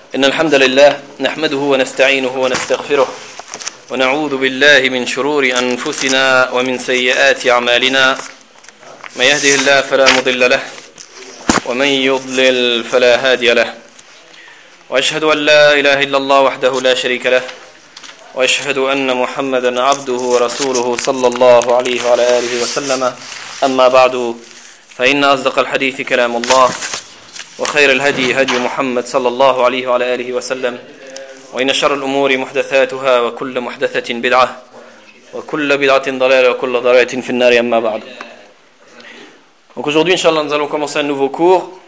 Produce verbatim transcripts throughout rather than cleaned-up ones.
إن الحمد لله نحمده ونستعينه ونستغفره ونعوذ بالله من شرور أنفسنا ومن سيئات أعمالنا من يهده الله فلا مضل له ومن يضلل فلا هادي له وأشهد أن لا إله إلا الله وحده لا شريك له وأشهد أن محمدا عبده ورسوله صلى الله عليه وعلى آله وسلم أما بعد فإن أصدق الحديث كلام الله وخير الهدي هدي محمد صلى الله عليه وعلى آله وسلم وإن شر الأمور محدثاتها وكل محدثة بدعة وكل بدعة ضلالة وكل ضلالة في النار أما بعد. Donc aujourd'hui, Inch'Allah, nous allons commencer un nouveau cours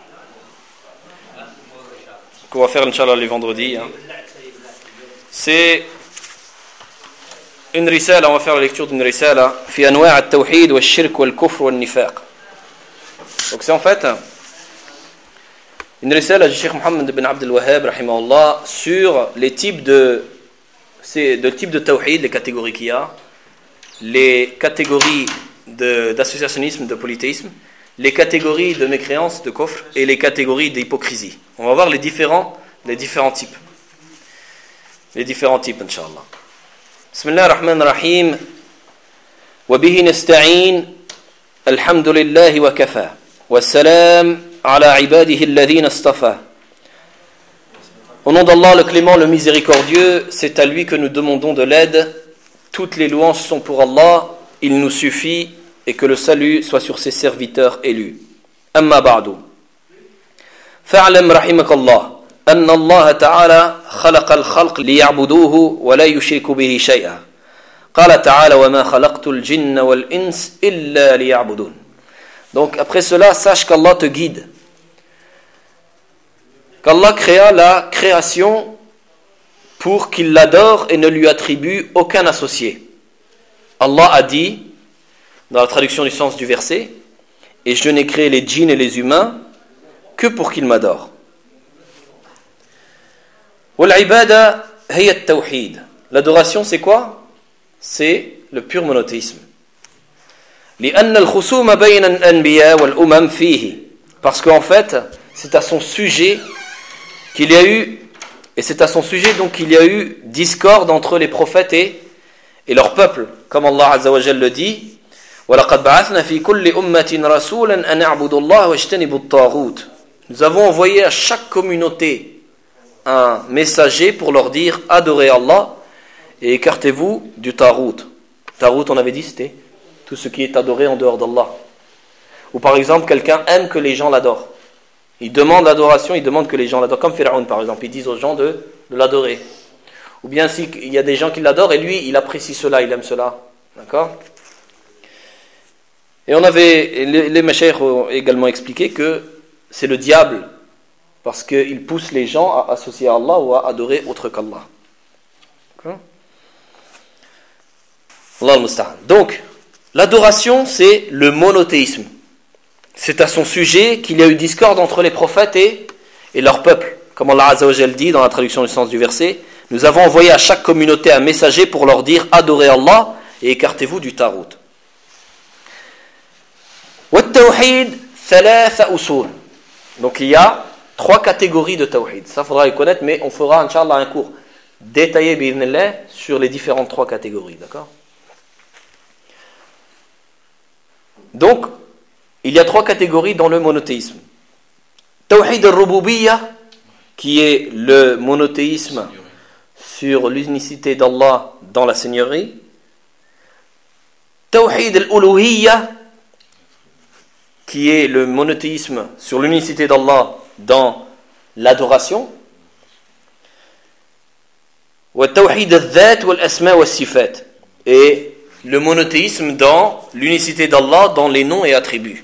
qu'on va faire, Inch'Allah, les vendredis. Hein. C'est une risala, on va faire la lecture d'une risala fi anwa' at-tawhid wa ash-shirk wa al-kufr wa al-nifaq. Donc c'est en fait une risala du Cheikh Mohammed ibn Abd al-Wahhab rahimahullah sur les types de c'est de types de tawhid, les catégories qu'il y a, les catégories de, d'associationnisme, de polythéisme, les catégories de mécréance, de kufr et les catégories d'hypocrisie. On va voir les différents les différents types. Les différents types inchallah. Bismillah ar-Rahman ar-Rahim. Wa bihi nasta'in. Alhamdulillahi wa kafa. Wa salam ala ibadihi alladhina istafa. Au nom d'Allah le clément, le miséricordieux, c'est à lui que nous demandons de l'aide. Toutes les louanges sont pour Allah, il nous suffit, et que le salut soit sur ses serviteurs élus. Amma ba'du. Fa'lam rahimakallah anna Allah ta'ala khalaqa al-khalq liya'buduhu wa la yushriku bihi shay'a. Qala ta'ala wa ma khalaqtu al-jinna wal-ins illa liya'budun. Donc après cela, sache qu'Allah te guide. Qu'Allah créa la création pour qu'il l'adore et ne lui attribue aucun associé. Allah a dit, dans la traduction du sens du verset, et je n'ai créé les djinns et les humains que pour qu'ils m'adorent. Wal-ibada hiya at-tawhid. L'adoration c'est quoi? C'est le pur monothéisme. لأن الخصوم بين الأنبياء والأمم فيه. Parce qu'en fait, c'est à son sujet qu'il y a eu, et c'est à son sujet donc qu'il y a eu discorde entre les prophètes et, et leur peuple, comme Allah Azza wa Jalla le dit. وَلَقَدْ بَعَثْنَا فِي كُلِّ أُمَّةٍ رَسُولًا أَنْ اعْبُدُوا اللَّهَ وَاجْتَنِبُوا الطَّاغُوتَ. Nous avons envoyé à chaque communauté un messager pour leur dire adorez Allah et écartez-vous du tarout. Tarout, on avait dit, c'était tout ce qui est adoré en dehors d'Allah. Ou par exemple, quelqu'un aime que les gens l'adorent. Il demande l'adoration, il demande que les gens l'adorent. Comme Pharaon par exemple, ils disent aux gens de, de l'adorer. Ou bien s'il y a des gens qui l'adorent et lui, il apprécie cela, il aime cela. D'accord? Et on avait, les, les mashayikh ont également expliqué que c'est le diable, parce qu'il pousse les gens à associer à Allah ou à adorer autre qu'Allah. D'accord? Allah al-Musta'an. Donc, l'adoration, c'est le monothéisme. C'est à son sujet qu'il y a eu discorde entre les prophètes et, et leur peuple. Comme Allah Azza wa Jal dit dans la traduction du sens du verset, nous avons envoyé à chaque communauté un messager pour leur dire adorez Allah et écartez-vous du tarout. Wat-tawhid thalatha usul. Donc il y a trois catégories de tawhid. Ça faudra les connaître, mais on fera inchallah un cours détaillé bi'idhnillah sur les différentes trois catégories, d'accord? Donc, il y a trois catégories dans le monothéisme. Tawhid al-Rububiyya, qui est le monothéisme sur l'unicité d'Allah dans la seigneurie. Tawhid al-Uluhiyya, qui est le monothéisme sur l'unicité d'Allah dans l'adoration. Wa Tawhid al-Dhat wal-Asma wal-Sifat. Et le monothéisme dans l'unicité d'Allah, dans les noms et attributs.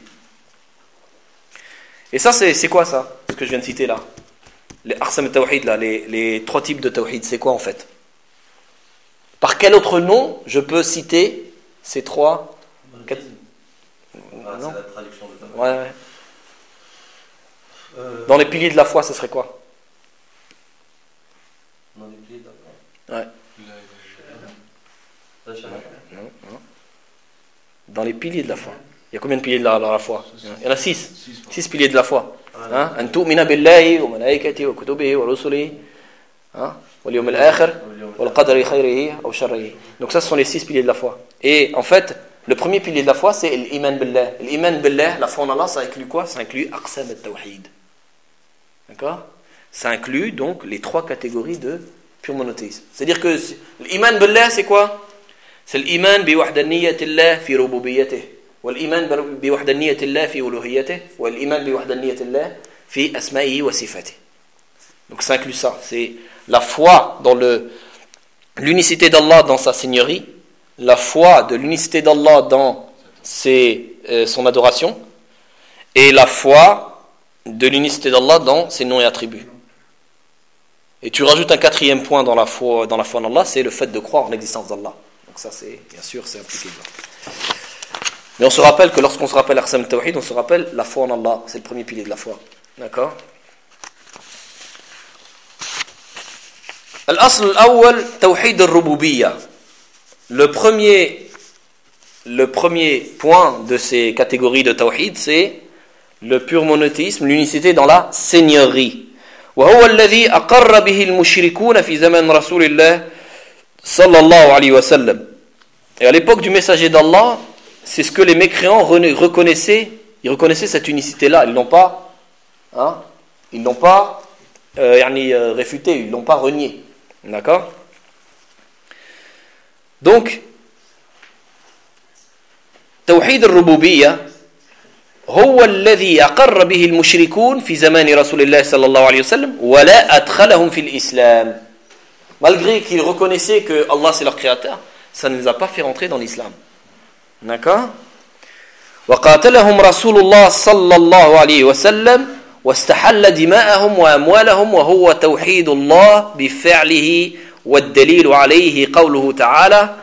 Et ça, c'est, c'est quoi ça? Ce que je viens de citer là. Les Aqsam al-Tawhid, là, les, les trois types de Tawhid, c'est quoi en fait? Par quel autre nom je peux citer ces trois? Quatre... Ah, c'est la traduction de Tawhid. Ouais, ouais. Euh... Dans les piliers de la foi, ce serait quoi? Dans les piliers de la foi. Ouais. La shahada. Non, non. Dans les piliers de la foi. Il y a combien de piliers de la, de la foi? Il y en a six. Six piliers de la foi. Hein? An tu'mina billahi wa malaikatihi wa kutubihi wa rusulihi. Hein? Wal yawm al-akhir wal qadri khayrihi aw sharrihi. Donc ça, ce sont les six piliers de la foi. Et en fait, le premier pilier de la foi, c'est l'iman billah. L'iman billah, la foi en Allah, ça inclut quoi? Ça inclut aqsam al-tawhid. D'accord? Ça inclut donc les trois catégories de pur monothéisme. C'est-à-dire que l'iman billah, c'est quoi? C'est l'iman bi wahdaniyatillah fi rububiyyatih, wal iman bi wahdaniyatillah fi uluhiyyatih, wal iman bi wahdaniyatillah fi asma'ihi wa sifatih. Donc ça inclut ça, c'est la foi dans le l'unicité d'Allah dans sa seigneurie, la foi de l'unicité d'Allah dans ses, euh, son adoration, et la foi de l'unicité d'Allah dans ses noms et attributs. Et tu rajoutes un quatrième point dans la foi, dans la foi en Allah, c'est le fait de croire en l'existence d'Allah. Donc ça, c'est bien sûr, c'est impliqué dedans. Mais on se rappelle que lorsqu'on se rappelle Aqsam al-Tawhid, on se rappelle la foi en Allah, c'est le premier pilier de la foi. D'accord? Al-Asl al-Awwal, Tawhid al-Rububiyya. Le premier, le premier point de ces catégories de Tawhid, c'est le pur monothéisme, l'unicité dans la seigneurie. وهو الذي أقر به المشركون في زمن رسول الله صلى الله عليه وسلم. Et à l'époque du messager d'Allah, c'est ce que les mécréants reconnaissaient. Ils reconnaissaient cette unicité-là. Ils l'ont pas, hein, ils l'ont pas, euh, yani, euh, réfuté. Ils l'ont pas renié. D'accord? Donc, توحيد الربوبية هو الذي أقر به المشركون في زمان رسول الله صلى الله عليه وسلم ولا أدخلهم في الإسلام. Malgré qu'ils reconnaissaient que Allah c'est leur créateur, ça ne les a pas fait rentrer dans l'islam. D'accord? وقاتلهم رسول الله صلى الله عليه وسلم واستحل دماءهم وأموالهم وهو توحيد الله بفعله والدليل عليه قوله تعالى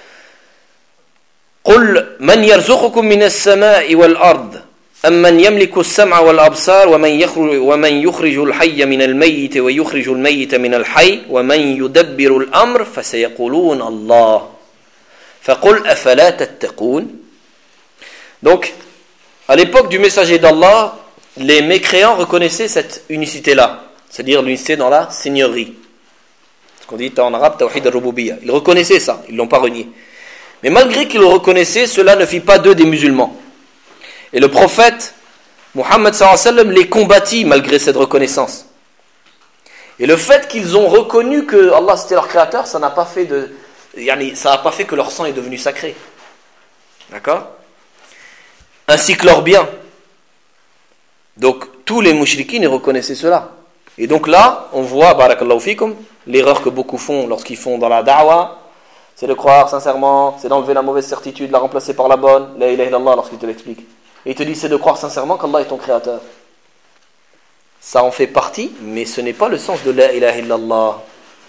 قل من يرزقكم من السماء والأرض أمن يملك السمع والأبصار ومن يخرج, ومن يخرج الحي من الميت ويخرج الميت من الحي ومن يدبر الأمر فسيقولون الله فقل أفلا تتقون. Donc, à l'époque du messager d'Allah, les mécréants reconnaissaient cette unicité-là, c'est-à-dire l'unicité dans la seigneurie. Ce qu'on dit en arabe, Tawhid al-Rububiyya. Ils reconnaissaient ça, ils ne l'ont pas renié. Mais malgré qu'ils le reconnaissaient, cela ne fit pas d'eux des musulmans. Et le prophète, Muhammad sallallahu alayhi wa sallam, les combattit malgré cette reconnaissance. Et le fait qu'ils ont reconnu que Allah c'était leur créateur, ça n'a pas fait de, ça n'a pas fait que leur sang est devenu sacré. D'accord? Ainsi que leur bien. Donc, tous les mouchriquines reconnaissaient cela. Et donc là, on voit, barakallahu fikum, l'erreur que beaucoup font lorsqu'ils font dans la da'wa, c'est de croire sincèrement, c'est d'enlever la mauvaise certitude, la remplacer par la bonne, la ilaha illallah lorsqu'il te l'explique. Et il te dit, c'est de croire sincèrement qu'Allah est ton créateur. Ça en fait partie, mais ce n'est pas le sens de la ilaha illallah.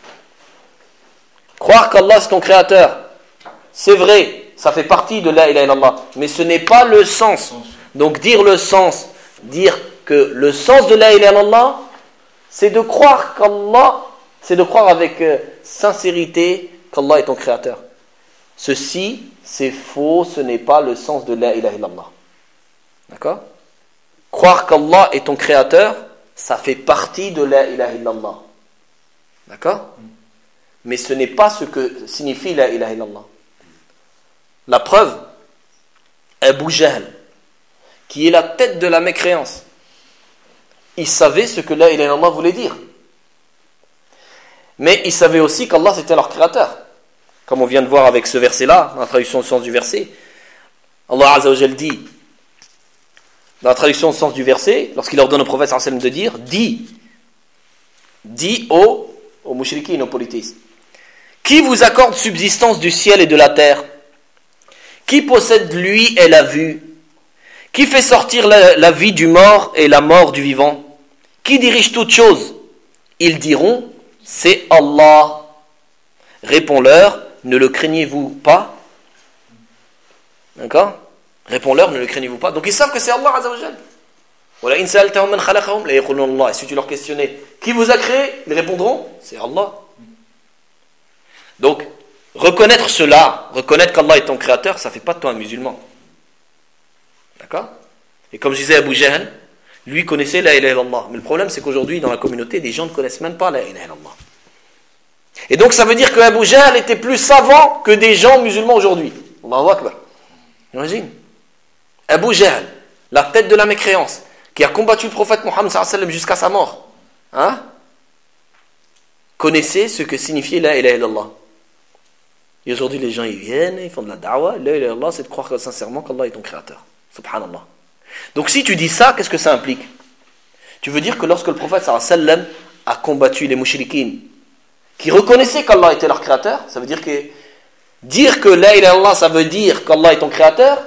Croire qu'Allah est ton créateur, c'est vrai, ça fait partie de la ilaha illallah, mais ce n'est pas le sens. Donc dire le sens, dire que le sens de la ilaha illallah, c'est de croire qu'Allah, c'est de croire avec euh, sincérité qu'Allah est ton créateur. Ceci, c'est faux, ce n'est pas le sens de la ilaha illallah. D'accord? Croire qu'Allah est ton créateur, ça fait partie de la ilaha illallah. D'accord? Mais ce n'est pas ce que signifie la ilaha illallah. La preuve, Abu Jahl, qui est la tête de la mécréance, il savait ce que la ilaha illallah voulait dire. Mais il savait aussi qu'Allah c'était leur créateur. Comme on vient de voir avec ce verset-là, dans la traduction au sens du verset, Allah Azza wa Jal dit, dans la traduction au sens du verset, lorsqu'il ordonne au prophète sallallahu alayhi wa sallam de dire, dis, dis aux, aux mouchriquines, aux polythéistes, qui vous accorde subsistance du ciel et de la terre? Qui possède lui et la vue? Qui fait sortir la, la vie du mort et la mort du vivant? Qui dirige toutes choses? Ils diront, c'est Allah. Réponds-leur, ne le craignez-vous pas? D'accord? Réponds-leur, ne le craignez-vous pas? Donc ils savent que c'est Allah Azza wa Jal. Et si tu leur questionnais, qui vous a créé? Ils répondront, c'est Allah. Donc, reconnaître cela, reconnaître qu'Allah est ton créateur, ça ne fait pas de toi un musulman. D'accord? Et comme je disais à Abu Jahl, lui connaissait la ilaha illallah. Mais le problème, c'est qu'aujourd'hui, dans la communauté, des gens ne connaissent même pas la ilaha illallah. Et donc, ça veut dire que Abu Jahl était plus savant que des gens musulmans aujourd'hui. Allahu Akbar. Imagine. Abu Jahl, la tête de la mécréance, qui a combattu le prophète Mohammed sallallahu alayhi wa sallam jusqu'à sa mort, hein, connaissait ce que signifiait la ilaha illallah. Et aujourd'hui, les gens, ils viennent, ils font de la da'wah. La ilaha illallah, c'est de croire que, sincèrement qu'Allah est ton créateur. Subhanallah. Donc, si tu dis ça, qu'est-ce que ça implique? Tu veux dire que lorsque le prophète sallallahu alayhi wa sallam a combattu les mushrikines, qui reconnaissaient qu'Allah était leur créateur, ça veut dire que dire que la ilaha illallah, ça veut dire qu'Allah est ton créateur,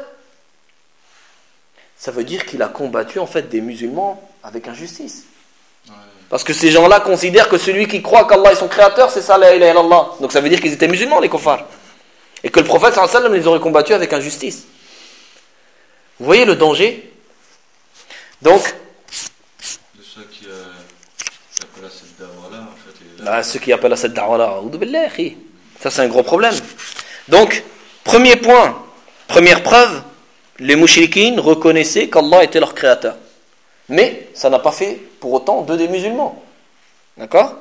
ça veut dire qu'il a combattu en fait des musulmans avec injustice. Ouais. Parce que ces gens-là considèrent que celui qui croit qu'Allah est son créateur, c'est ça la ilaha illallah. Donc ça veut dire qu'ils étaient musulmans, les kuffars. Et que le prophète sallallahu alayhi wa sallam les aurait combattus avec injustice. Vous voyez le danger? Donc, de ceux qui, euh, qui appellent à cette da'wah-là, en fait. Là, ceux qui appellent à cette da'wah-là, ça c'est un gros problème. Donc, premier point, première preuve, les mouchriquines reconnaissaient qu'Allah était leur créateur. Mais ça n'a pas fait pour autant d'eux des musulmans. D'accord?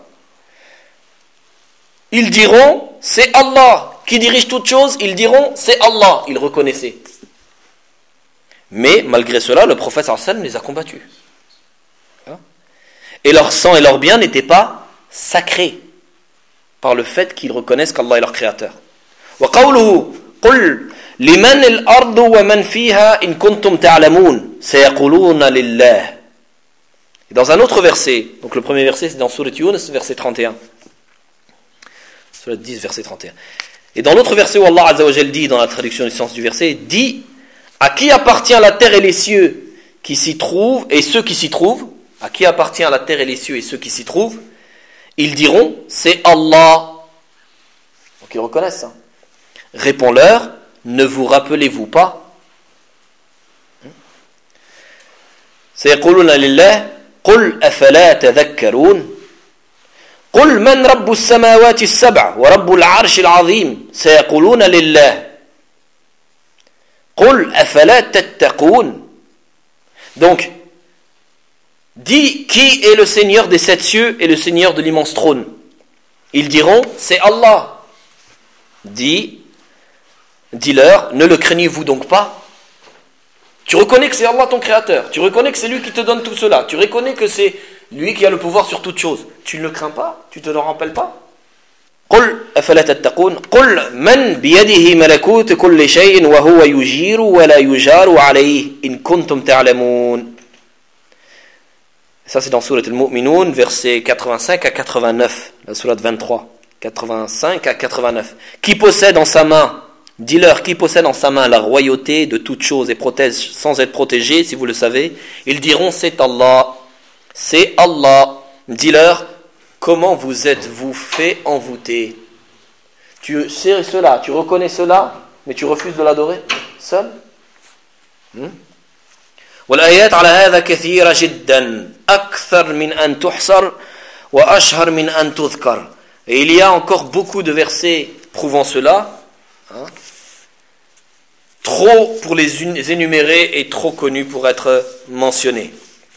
Ils diront, c'est Allah qui dirige toutes choses, ils diront, c'est Allah. Ils reconnaissaient. Mais malgré cela, le prophète sallallahu alayhi wa sallam les a combattus. Et leur sang et leur bien n'étaient pas sacrés par le fait qu'ils reconnaissent qu'Allah est leur créateur. وَقَوْلُهُ قُلْ لِمَنِ الْأَرْضُ وَمَنْ فِيهَا إِن كُنْتُمْ تَعْلَمُونَ سَيَقُولُونَ لِلَّهِ. Et dans un autre verset, donc le premier verset c'est dans Sourate Yunus, verset trente et un. Sourate dix, verset trente et un. Et dans l'autre verset où Allah Azza wa Jal dit, dans la traduction du sens du verset, dit à qui appartient la terre et les cieux qui s'y trouvent et ceux qui s'y trouvent, à qui appartient la terre et les cieux et ceux qui s'y trouvent, ils diront c'est Allah. Donc ils reconnaissent ça. Réponds-leur, ne vous rappelez-vous pas? سيقولون لله قل أفلا تذكرون قل من رب السماوات السبع ورب العرش العظيم سيقولون لله قل أفلا تتقون. Donc dis qui est le Seigneur des sept cieux et le Seigneur de l'immense trône. Ils diront c'est Allah. Dis dis-leur, ne le craignez-vous donc pas? Tu reconnais que c'est Allah ton créateur, tu reconnais que c'est lui qui te donne tout cela, tu reconnais que c'est lui qui a le pouvoir sur toute chose. Tu ne le crains pas? Tu te le rappelles pas? قل أفلا تتقون قل من بيده ملكوت كل شيء وهو يجير ولا يجار عليه إن كنتم تعلمون. Ça c'est dans Sourate Al-Mu'minun, versets quatre-vingt-cinq à quatre-vingt-neuf, la Sourate vingt-trois, quatre-vingt-cinq à quatre-vingt-neuf. Qui possède en sa main, dis-leur, qui possède en sa main la royauté de toutes choses et protège sans être protégé, si vous le savez, ils diront c'est Allah, c'est Allah. Dis-leur, comment vous êtes-vous fait envoûter? Tu sais cela, tu reconnais cela, mais tu refuses de l'adorer seul? hmm? والآيات على هذا كثيرة جدا أكثر من أن تحصر وأشهر من أن تذكر. Et il y a encore beaucoup de versets prouvant cela, hein, trop pour les énumérer et trop connus pour être mentionnés.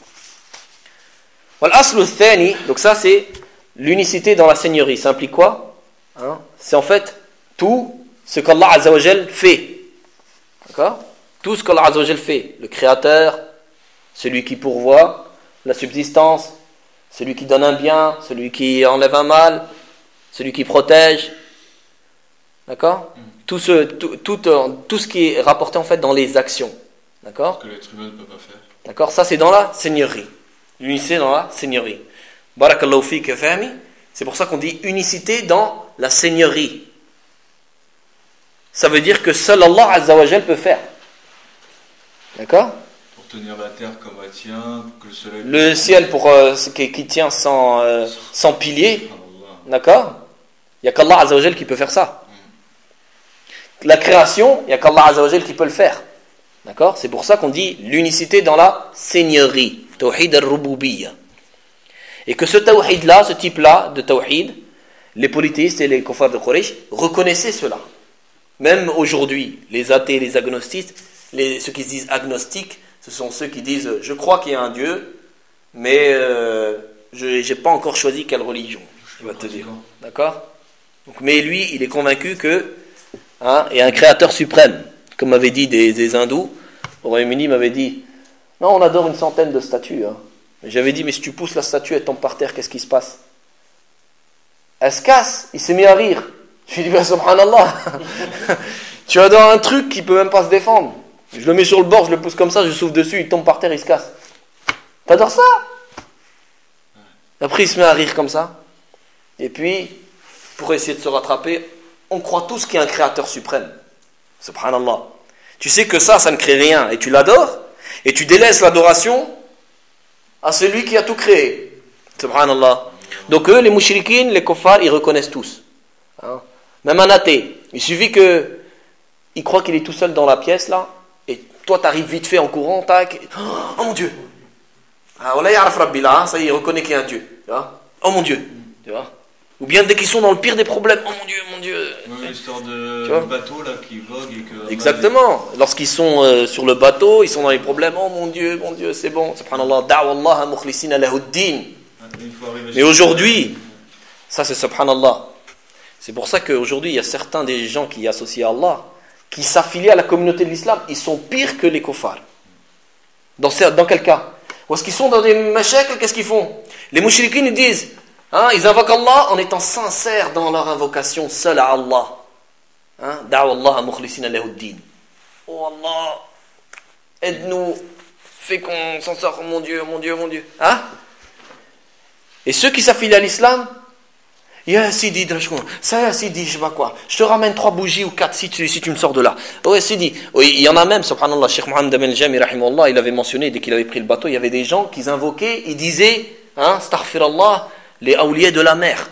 والأصل الثاني, donc ça c'est l'unicité dans la seigneurie. Ça implique quoi? hein, C'est en fait tout ce qu'Allah Azza wa Jal fait. D'accord? Tout ce qu'Allah Azza wa Jal fait. Le créateur, celui qui pourvoit, la subsistance, celui qui donne un bien, celui qui enlève un mal, celui qui protège. D'accord? mm. tout, ce, tout, tout, tout ce qui est rapporté en fait dans les actions. D'accord? Que l'être humain ne peut pas faire. D'accord? Ça c'est dans la seigneurie. L'unicité dans la seigneurie. Barakallahu fik fahmi. C'est pour ça qu'on dit unicité dans la seigneurie. Ça veut dire que seul Allah Azza wa Jal peut faire. D'accord? Pour tenir la terre comme elle tient, que le soleil... Le ciel pour, euh, qui, qui tient sans, euh, sans pilier. D'accord? Il n'y a qu'Allah Azza wa Jal qui peut faire ça. La création, il n'y a qu'Allah Azza wa Jal qui peut le faire. D'accord? C'est pour ça qu'on dit l'unicité dans la seigneurie. Tawhid al-Rububiyya. Et que ce tawhid-là, ce type-là de tawhid, les polythéistes et les kuffars de Quraysh reconnaissaient cela. Même aujourd'hui, les athées, les agnostiques, les, ceux qui se disent agnostiques, Ce sont ceux qui disent « Je crois qu'il y a un Dieu, mais euh, je n'ai pas encore choisi quelle religion. » Il va te dire. D'accord ? Donc, mais lui, il est convaincu que hein, il y a un créateur suprême. Comme m'avaient dit des, des hindous, au Royaume-Uni, m'avaient dit « Non, on adore une centaine de statues. Hein. » J'avais dit « Mais si tu pousses la statue, elle tombe par terre, qu'est-ce qui se passe ?» Elle se casse, il s'est mis à rire. Je lui ai dit ben, « Subhanallah, tu adores un truc qui ne peut même pas se défendre. Je le mets sur le bord, je le pousse comme ça, je souffle dessus, il tombe par terre, il se casse. T'adores ça ?» Après, il se met à rire comme ça. Et puis, pour essayer de se rattraper, on croit tous qu'il y a un créateur suprême. Subhanallah. Tu sais que ça, ça ne crée rien. Et tu l'adores. Et tu délaisses l'adoration à celui qui a tout créé. Subhanallah. Donc eux, les mouchriquines, les kuffars, ils reconnaissent tous. Hein? Même un athée. Il suffit que il croit qu'il est tout seul dans la pièce, là. Et toi, tu arrives vite fait en courant, tac. Oh mon Dieu. Ah, on a Rabbi là, ça y est, il reconnaît qu'il y a un Dieu. Tu vois? Oh mon Dieu. Tu vois? Ou bien dès qu'ils sont dans le pire des problèmes, oh mon Dieu, mon Dieu. Oui, l'histoire de bateau là qui vogue et que. Exactement. Lorsqu'ils sont euh, sur le bateau, ils sont dans les problèmes, oh mon Dieu, mon Dieu, c'est bon. Subhanallah, da'wallah mukhlisina lahuddin. Mais aujourd'hui, ça c'est subhanallah. C'est pour ça qu'aujourd'hui, il y a certains des gens qui associent à Allah, qui s'affilient à la communauté de l'islam, ils sont pires que les kuffars. Dans, dans quel cas? Ou est-ce qu'ils sont dans des mashakl, qu'est-ce qu'ils font? Les mouchriquines, ils disent, hein, ils invoquent Allah en étant sincères dans leur invocation, seul à Allah. Hein? Da'wallah mukhlisina lahuddin. Oh Allah, aide-nous, fais qu'on s'en sort, oh mon Dieu, mon Dieu, mon Dieu. Hein? Et ceux qui s'affilient à l'islam, ya Sidi, ça ya Sidi, je sais pas quoi. Je te ramène trois bougies ou quatre si tu, si tu me sors de là. Ouais Sidi. Oui, il y en a même, subhanallah, Cheikh Mohammed Amin Jami, rahimahullah, il avait mentionné, dès qu'il avait pris le bateau, il y avait des gens qui invoquaient, ils disaient, hein, astaghfirullah, les awliyas de la mer.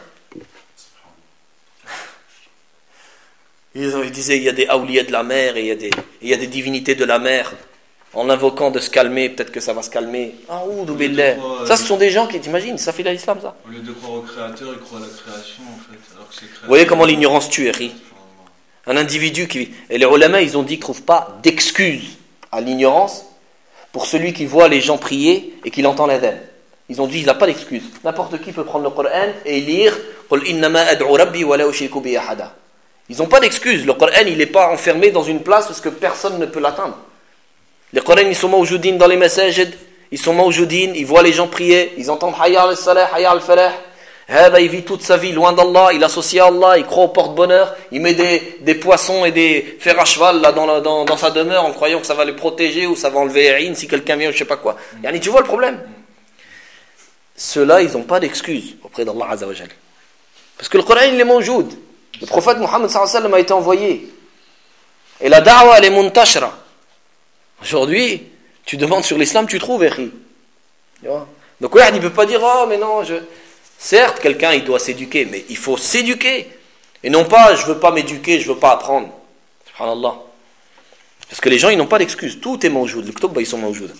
Ils, ils disaient, il y a des awliyas de la mer et il y a des, il y a des divinités de la mer. En invoquant de se calmer, peut-être que ça va se calmer. Ah, ouh, billah. Ça, ce sont des gens qui, t'imagines, ça fait l'islam, ça. Au lieu de croire au créateur, ils croient à la création, en fait. Alors que c'est créateur. Vous voyez comment l'ignorance tue, Eri. Un individu qui. Et les ulama, ils ont dit qu'ils ne trouvent pas d'excuse à l'ignorance pour celui qui voit les gens prier et qui l'entend l'adhan. Ils ont dit qu'il n'a pas d'excuse. N'importe qui peut prendre le Coran et lire Qul innama ad'u rabbi wa la ushriku bi ahada. Ils n'ont pas d'excuse. Le Coran, il n'est pas enfermé dans une place parce que personne ne peut l'atteindre. Les Qur'ans, ils sont mawjoudin dans les masajid, ils sont mawjoudin, ils voient les gens prier, ils entendent Hayya al-salah, Hayya al-falah. Hada, il vit toute sa vie loin d'Allah, il associe à Allah, il croit au porte-bonheur, il met des, des poissons et des fers à cheval là, dans, la, dans, dans sa demeure en croyant que ça va les protéger ou ça va enlever Erin si quelqu'un vient, je sais pas quoi. Yani, tu vois le problème? Ceux-là, ils n'ont pas d'excuse auprès d'Allah Azza wa Jal. Parce que le Qur'an, il est mawjoud. Le prophète Mohammed sallallahu alayhi wa sallam a été envoyé. Et la da'wa, elle est muntashra. Aujourd'hui, tu demandes sur l'islam, tu trouves, Eri. Donc, ouais, il ne peut pas dire, oh, mais non, je. Certes, quelqu'un, il doit s'éduquer, mais il faut s'éduquer. Et non pas, je ne veux pas m'éduquer, je ne veux pas apprendre. Subhanallah. Parce que les gens, ils n'ont pas d'excuses. Tout est mawjoud. Le ktob, ils sont mawjoud.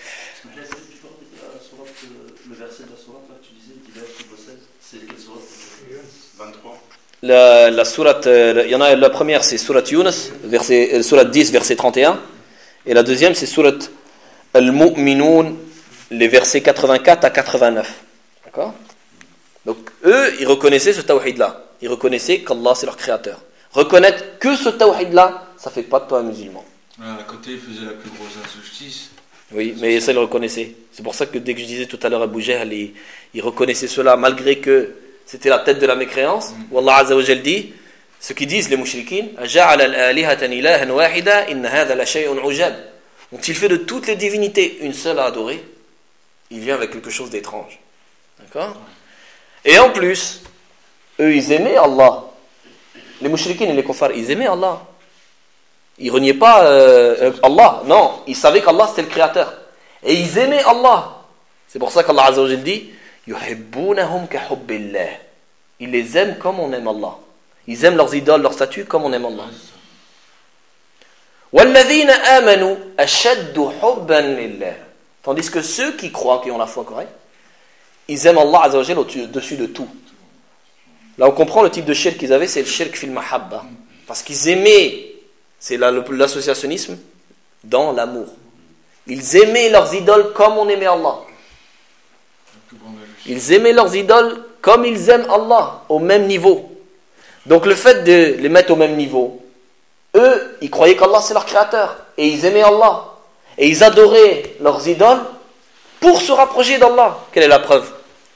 Le verset de la sourate, là, tu disais, c'est quelle sourate? vingt-trois. La, la sourate, il y en a, la première, c'est sourate Yunus, verset, sourate dix, verset trente et un. Et la deuxième, c'est surat Al-Mu'minun, les versets quatre-vingt-quatre à quatre-vingt-neuf. D'accord? Donc, eux, ils reconnaissaient ce tawhid-là. Ils reconnaissaient qu'Allah, c'est leur créateur. Reconnaître que ce tawhid-là, ça ne fait pas de toi un musulman. À côté, ils faisaient la plus grosse injustice. Oui, mais ça, ils le reconnaissaient. C'est pour ça que dès que je disais tout à l'heure à Abu Jahl, ils, ils reconnaissaient cela, malgré que c'était la tête de la mécréance, mm. où Allah Azza wa Jal dit, ce qu'ils disent les mouchriquines, ont-ils fait de toutes les divinités une seule à adorer? Il vient avec quelque chose d'étrange. D'accord? Et en plus, eux, ils aimaient Allah. Les mouchriquines et les kuffars, ils aimaient Allah. Ils reniaient pas euh, Allah. Non, ils savaient qu'Allah c'était le créateur. Et ils aimaient Allah. C'est pour ça qu'Allah Azza wa Jal dit, yuhibbunahum ka hubbillah. Ils les aiment comme on aime Allah. Ils aiment leurs idoles, leurs statues, comme on aime Allah. وَالَّذِينَ آمَنُوا أَشَدُّ حُبًّا لِلَّهِ. Tandis que ceux qui croient, qui ont la foi correcte, ils aiment Allah Azza wa Jal au-dessus de tout. Là, on comprend le type de shirk qu'ils avaient, c'est le shirk fil mahabba. Parce qu'ils aimaient, c'est l'associationnisme dans l'amour. Ils aimaient leurs idoles comme on aimait Allah. Ils aimaient leurs idoles comme ils aiment Allah, au même niveau. Donc le fait de les mettre au même niveau, eux, ils croyaient qu'Allah c'est leur créateur. Et ils aimaient Allah. Et ils adoraient leurs idoles pour se rapprocher d'Allah. Quelle est la preuve?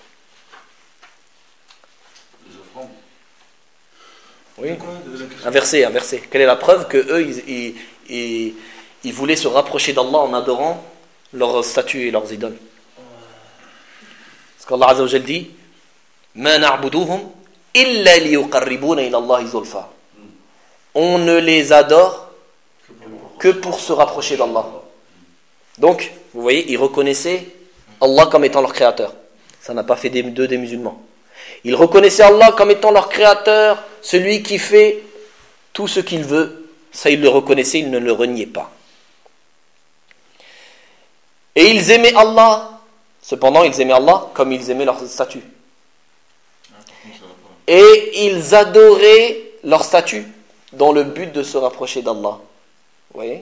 Oui, un verset, un verset. Quelle est la preuve que eux, ils, ils, ils, ils voulaient se rapprocher d'Allah en adorant leurs statues et leurs idoles? Parce qu'Allah Azza wa Jal dit Ma na'buduhum illa liyuqarribuna ila Allahi zulfa. On ne les adore que pour se rapprocher d'Allah. Donc, vous voyez, ils reconnaissaient Allah comme étant leur créateur. Ça n'a pas fait d'eux des musulmans. Ils reconnaissaient Allah comme étant leur créateur, celui qui fait tout ce qu'il veut. Ça, ils le reconnaissaient, ils ne le reniaient pas. Et ils aimaient Allah. Cependant, ils aimaient Allah comme ils aimaient leur statut. Et ils adoraient leur statut dans le but de se rapprocher d'Allah. Vous voyez?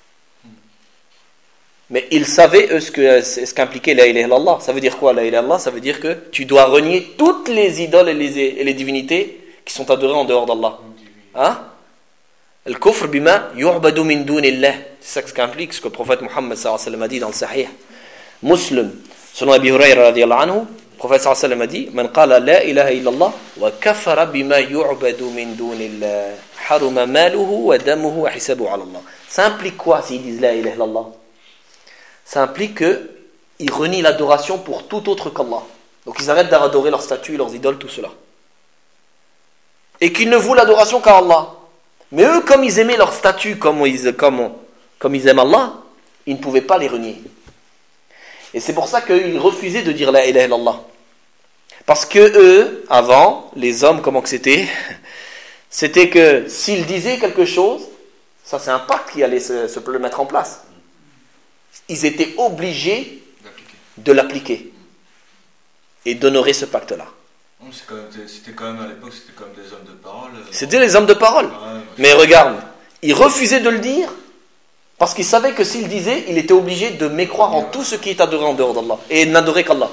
Mais ils savaient, eux, ce, que, ce qu'impliquait la ilaha illallah. Ça veut dire quoi, la ilaha illallah? Ça veut dire que tu dois renier toutes les idoles et les, et les divinités qui sont adorées en dehors d'Allah. Hein? Al-kufr bima yu'badu min dunillah. C'est ça ce qu'implique, ce que le prophète Muhammad sallallahu alayhi wa sallam a dit dans le Sahih Muslim. Selon Abi Hurayra radiyallahu anhu, le prophète sallallahu alayhi wa sallam a dit Man qala la ilaha illallah wa kafara bima yu'badu min dunillah haruma maluhu wa damuhu wa hisabuhu ala Allah. Ça implique quoi s'ils disent la ilaha illallah? Ça implique qu'ils renient l'adoration pour tout autre qu'Allah. Donc ils arrêtent d'adorer leurs statues, leurs idoles, tout cela. Et qu'ils ne vouent l'adoration qu'à Allah. Mais eux, comme ils aimaient leurs statues, comme ils, comme, comme ils aiment Allah, ils ne pouvaient pas les renier. Et c'est pour ça qu'ils refusaient de dire la ilaha illallah. Parce que eux, avant, les hommes, comment que c'était? C'était que s'ils disaient quelque chose, ça c'est un pacte qui allait se, se le mettre en place. Ils étaient obligés de l'appliquer et d'honorer ce pacte-là. C'est quand même, c'était quand même à l'époque, c'était quand même des hommes de parole. C'était les hommes de parole. Ah ouais, mais regarde, ils refusaient de le dire parce qu'ils savaient que s'ils disaient, il était obligé de mécroire en tout ce qui est adoré en dehors d'Allah et n'adorer qu'Allah.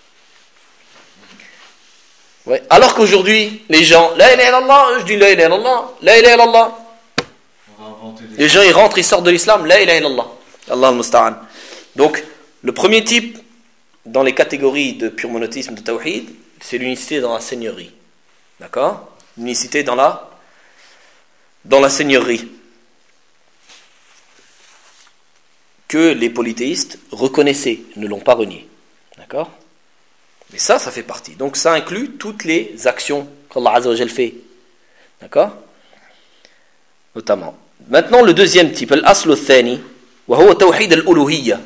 Ouais. Alors qu'aujourd'hui, les gens, la ilaha illallah, je dis la ilaha illallah, la ilaha illallah. Les gens ils rentrent, ils sortent de l'islam, la ilaha illallah. Allah al-Musta'an. Donc, le premier type dans les catégories de pur monothéisme de Tawhid, c'est l'unicité dans la seigneurie. D'accord? L'unicité dans la, dans la seigneurie. Que les polythéistes reconnaissaient, ne l'ont pas renié. D'accord? Mais ça, ça fait partie. Donc, ça inclut toutes les actions qu'Allah Azza wa Jal fait. D'accord? Notamment. Maintenant, le deuxième type, al-aslu thani. وهو توحيد الألوهية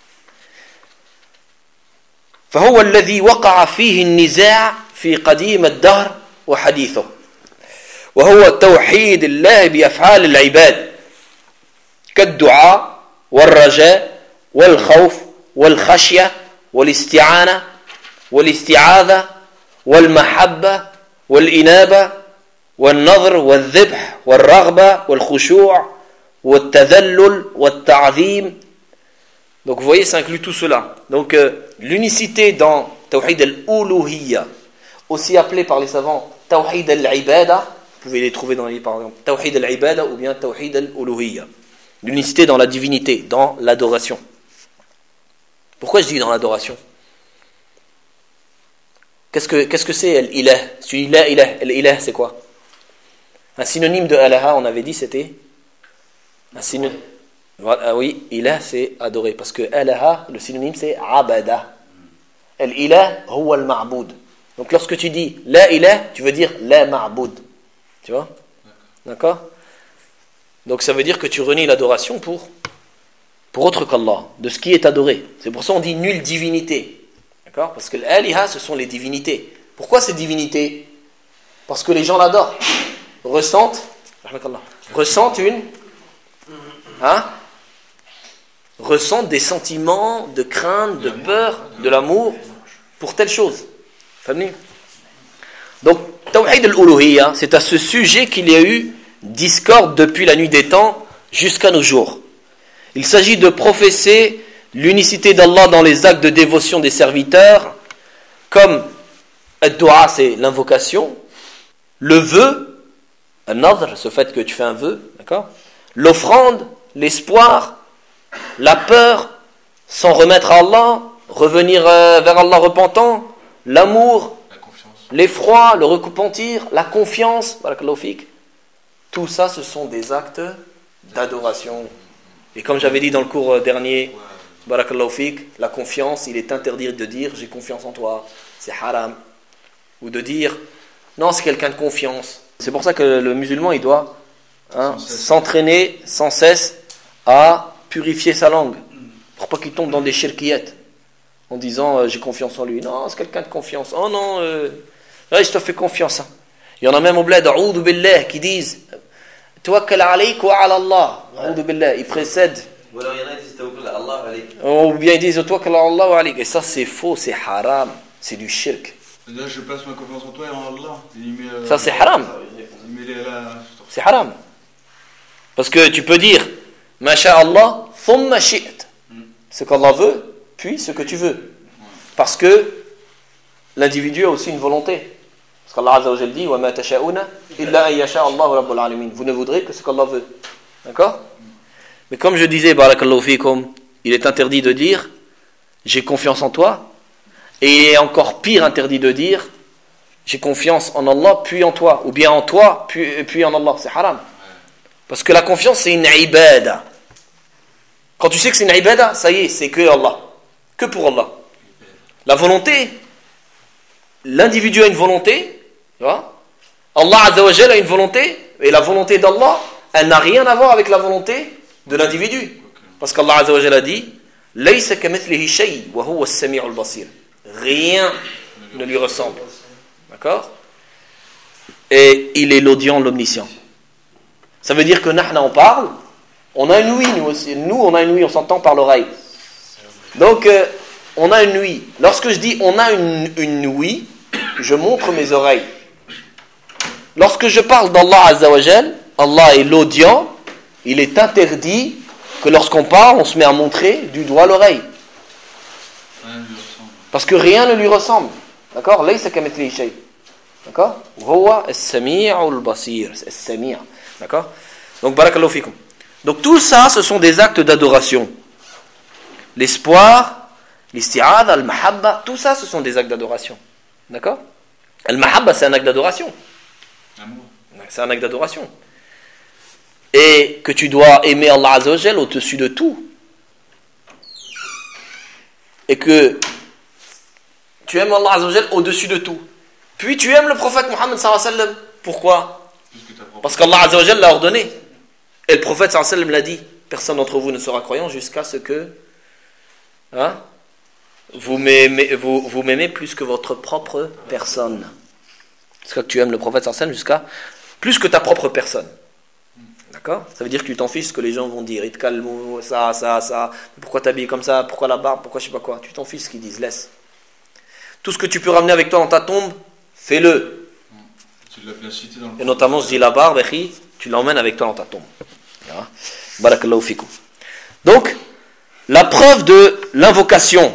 فهو الذي وقع فيه النزاع في قديم الدهر وحديثه وهو توحيد الله بأفعال العباد كالدعاء والرجاء والخوف والخشية والاستعانة والاستعاذة والمحبة والإنابة والنظر والذبح والرغبة والخشوع والتذلل والتعظيم. Donc vous voyez, ça inclut tout cela. Donc euh, l'unicité dans Tawhid al-Uluhiyya, aussi appelé par les savants Tawhid al-Ibada, vous pouvez les trouver dans les livres par exemple, Tawhid al-Ibada ou bien Tawhid al-Uluhiyya. L'unicité dans la divinité, dans l'adoration. Pourquoi je dis dans l'adoration? Qu'est-ce que, qu'est-ce que c'est al-Ilah? Si tu dis la ilah, al-Ilah c'est quoi? Un synonyme de Alaha, on avait dit, c'était un synonyme. Ah oui, ilah c'est adorer. Parce que Alaha, le synonyme c'est abada. Al-Ilah, huwa al-ma'boud. Donc lorsque tu dis la ilah, tu veux dire la ma'boud. Tu vois? D'accord? Donc ça veut dire que tu renies l'adoration pour, pour autre qu'Allah, de ce qui est adoré. C'est pour ça qu'on dit nulle divinité. D'accord? Parce que l'aliha, ce sont les divinités. Pourquoi ces divinités? Parce que les gens l'adorent. Ressentent, ressentent une, hein, ressentent des sentiments de crainte, de peur, de l'amour pour telle chose. Famille. Donc, Tawhid al-Uluhiyya, c'est à ce sujet qu'il y a eu discorde depuis la nuit des temps jusqu'à nos jours. Il s'agit de professer l'unicité d'Allah dans les actes de dévotion des serviteurs, comme ad-du'a, c'est l'invocation, le vœu, an-nadr, ce fait que tu fais un vœu, d'accord, l'offrande, l'espoir, la peur, s'en remettre à Allah, revenir vers Allah repentant, l'amour, La confiance. l'effroi, le repentir, la confiance, barakallahu fik. Tout ça, ce sont des actes d'adoration. Et comme j'avais dit dans le cours dernier, barakallahu fik, la confiance, il est interdit de dire j'ai confiance en toi, c'est haram. Ou de dire non, c'est quelqu'un de confiance. C'est pour ça que le musulman, il doit hein, s'entraîner sans cesse à purifier sa langue, pour pas qu'il tombe dans des shirkiyettes en disant euh, j'ai confiance en lui. Non, c'est quelqu'un de confiance. Oh non, euh, là, je te fais confiance. Hein. Il y en a même au bled, a'oudou billah, qui disent tawakkal alayk wa ala Allah. A'oudou billah, ils précèdent. Ou alors il y en a qui disent tawakkal ala Allah alayk. Ou bien ils disent tawakkal ala Allah wa alayk. Et ça, c'est faux, c'est haram, c'est du shirk. Là, je place ma confiance en toi et en Allah. Il met, euh, Ça, c'est haram. il met les- la- C'est haram. Parce que tu peux dire Masha Allah, thumma shi't. Ce qu'Allah veut, puis ce que tu veux. Parce que l'individu a aussi une volonté. Parce qu'Allah Azza wa Jalla dit wa ma tasha'una illa an yasha Allahu rabbul alamin. Vous ne voudrez que ce qu'Allah veut. D'accord? Mais comme je disais, barakallahu fikum, il est interdit de dire j'ai confiance en toi. Et il est encore pire interdit de dire j'ai confiance en Allah puis en toi, ou bien en toi puis, puis en Allah. C'est haram. Parce que la confiance, c'est une ibada. Quand tu sais que c'est une ibada, ça y est, c'est que Allah. Que pour Allah. La volonté, l'individu a une volonté, tu vois? Allah Azza wa Jalla a une volonté, et la volonté d'Allah, elle n'a rien à voir avec la volonté de l'individu. Parce qu'Allah Azza wa Jalla dit Laysa kamithlihi shay wa huwa as-sami'ul basir. Rien ne lui ressemble. D'accord? Et il est l'audient, l'omniscient. Ça veut dire que nahna, on parle, on a une ouïe, nous aussi. Nous, on a une ouïe, on s'entend par l'oreille. Donc, euh, on a une ouïe. Lorsque je dis on a une, une ouïe, je montre mes oreilles. Lorsque je parle d'Allah Azza wa Jal, Allah est l'audient, il est interdit que lorsqu'on parle, on se met à montrer du doigt l'oreille. Rien ne lui ressemble. Parce que rien ne lui ressemble. D'accord? Laysa kamithlihi shay. D'accord? Huwa as-sami'ul basir. As-sami'. D'accord? Donc, barakallahu fikum. Donc, tout ça, ce sont des actes d'adoration. L'espoir, l'isti'ad, al-mahabba, tout ça, ce sont des actes d'adoration. D'accord? Al-mahabba, c'est un acte d'adoration. L'amour. C'est un acte d'adoration. Et que tu dois aimer Allah Azza wa Jal au-dessus de tout. Et que tu aimes Allah Azza wa Jal au-dessus de tout. Puis tu aimes le prophète Muhammad sallallahu alayhi wa sallam. Pourquoi? Plus que ta propre. Parce qu'Allah Azza wa Jal l'a ordonné. Et le prophète sallallahu alayhi wa sallam l'a dit. Personne d'entre vous ne sera croyant jusqu'à ce que hein, vous, m'aimez, vous, vous m'aimez plus que votre propre personne. Jusqu'à que tu aimes le prophète sallallahu alayhi wa sallam jusqu'à plus que ta propre personne. D'accord? Ça veut dire que tu t'en fiches ce que les gens vont dire. Ils te calment, ça, ça, ça. Pourquoi t'habilles comme ça? Pourquoi la barbe? Pourquoi je sais pas quoi? Tu t'en fiches ce qu'ils disent. Laisse. Tout ce que tu peux ramener avec toi dans ta tombe, fais-le. Tu l'as bien cité dans le. Et notamment, je dis la barbe, tu l'emmènes avec toi dans ta tombe. Barakallahu fikum. Donc, la preuve de l'invocation.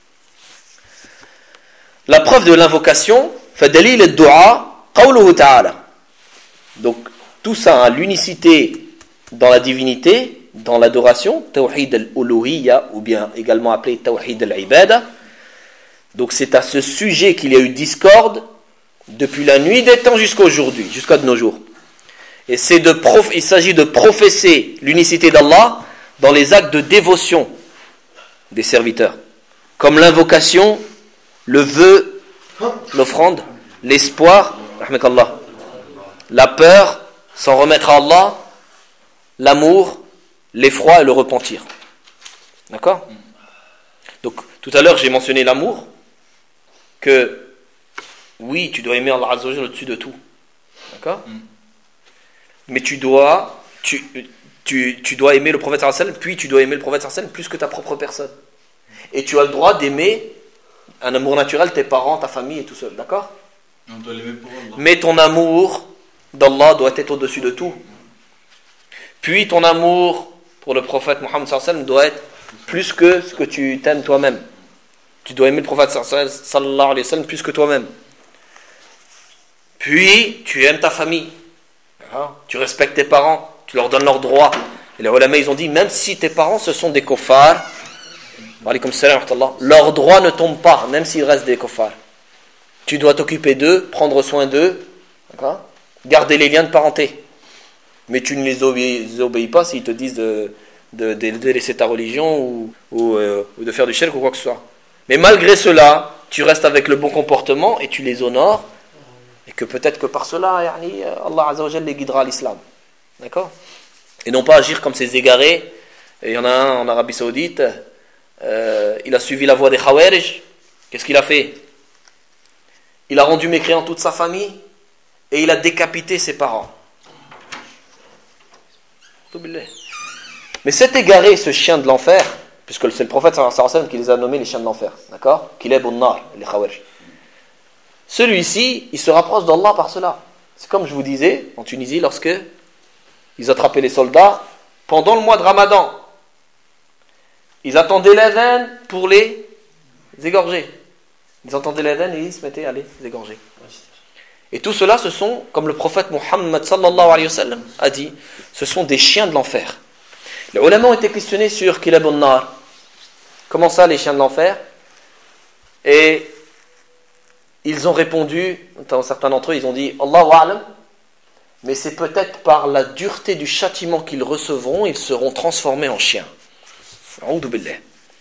La preuve de l'invocation, fadalil ad-du'a, qawluhu ta'ala. Donc, tout ça, hein, l'unicité dans la divinité, dans l'adoration, tawhid al-uluhiyya, ou bien également appelé tawhid al-ibada. Donc c'est à ce sujet qu'il y a eu discorde depuis la nuit des temps jusqu'à aujourd'hui, jusqu'à de nos jours. Et c'est de prof... il s'agit de professer l'unicité d'Allah dans les actes de dévotion des serviteurs, comme l'invocation, le vœu, l'offrande, l'espoir, rahmakallah, la peur, s'en remettre à Allah, l'amour, l'effroi et le repentir. D'accord? Donc, tout à l'heure, j'ai mentionné l'amour, que, oui, tu dois aimer Allah Azza wa Jalla au-dessus de tout. D'accord? Mm. Mais tu dois, tu, tu, tu dois aimer le prophète sallallahu alayhi wa sallam, puis tu dois aimer le prophète sallallahu alayhi wa sallam plus que ta propre personne. Et tu as le droit d'aimer un amour naturel, tes parents, ta famille et tout seul. D'accord? On doit l'aimer pour Allah. Mais ton amour d'Allah doit être au-dessus de tout. Puis ton amour pour le prophète Mohammed sallallahu alayhi wa sallam doit être plus que ce que tu t'aimes toi-même. Tu dois aimer le prophète sallallahu alayhi wa sallam plus que toi-même. Puis, tu aimes ta famille. Hein? Tu respectes tes parents. Tu leur donnes leurs droits. Et les ulama, ils ont dit, même si tes parents, ce sont des kuffars, leurs droits ne tombent pas, même s'ils restent des kuffars. Tu dois t'occuper d'eux, prendre soin d'eux, d'accord? Garder les liens de parenté. Mais tu ne les obéis, obéis pas s'ils te disent de, de, de, de laisser ta religion ou, ou, euh, ou de faire du shirk ou quoi que ce soit. Mais malgré cela, tu restes avec le bon comportement et tu les honores. Et que peut-être que par cela, yani, Allah Azza wa Jalla les guidera à l'islam. D'accord? Et non pas agir comme ces égarés. Et il y en a un en Arabie Saoudite, euh, il a suivi la voie des Khawarij. Qu'est-ce qu'il a fait? Il a rendu mécréant toute sa famille et il a décapité ses parents. Mais cet égaré, ce chien de l'enfer, puisque c'est le prophète sallallahu alayhi wa sallam qui les a nommés les chiens de l'enfer, d'accord? Kilab un-nar, les Khawarij. Celui-ci, il se rapproche d'Allah par cela. C'est comme je vous disais, en Tunisie, lorsque ils attrapaient les soldats pendant le mois de Ramadan. Ils attendaient l'adhan pour les égorger. Ils entendaient l'adhan et ils se mettaient à les égorger. Et tout cela, ce sont, comme le prophète Muhammad sallallahu alayhi wa sallam a dit, ce sont des chiens de l'enfer. Les ulama ont été questionnés sur Kilab an-nar. Comment ça, les chiens de l'enfer? Et ils ont répondu, certains d'entre eux, ils ont dit Allahu a'lam, mais c'est peut-être par la dureté du châtiment qu'ils recevront, ils seront transformés en chiens. A'udhu billah.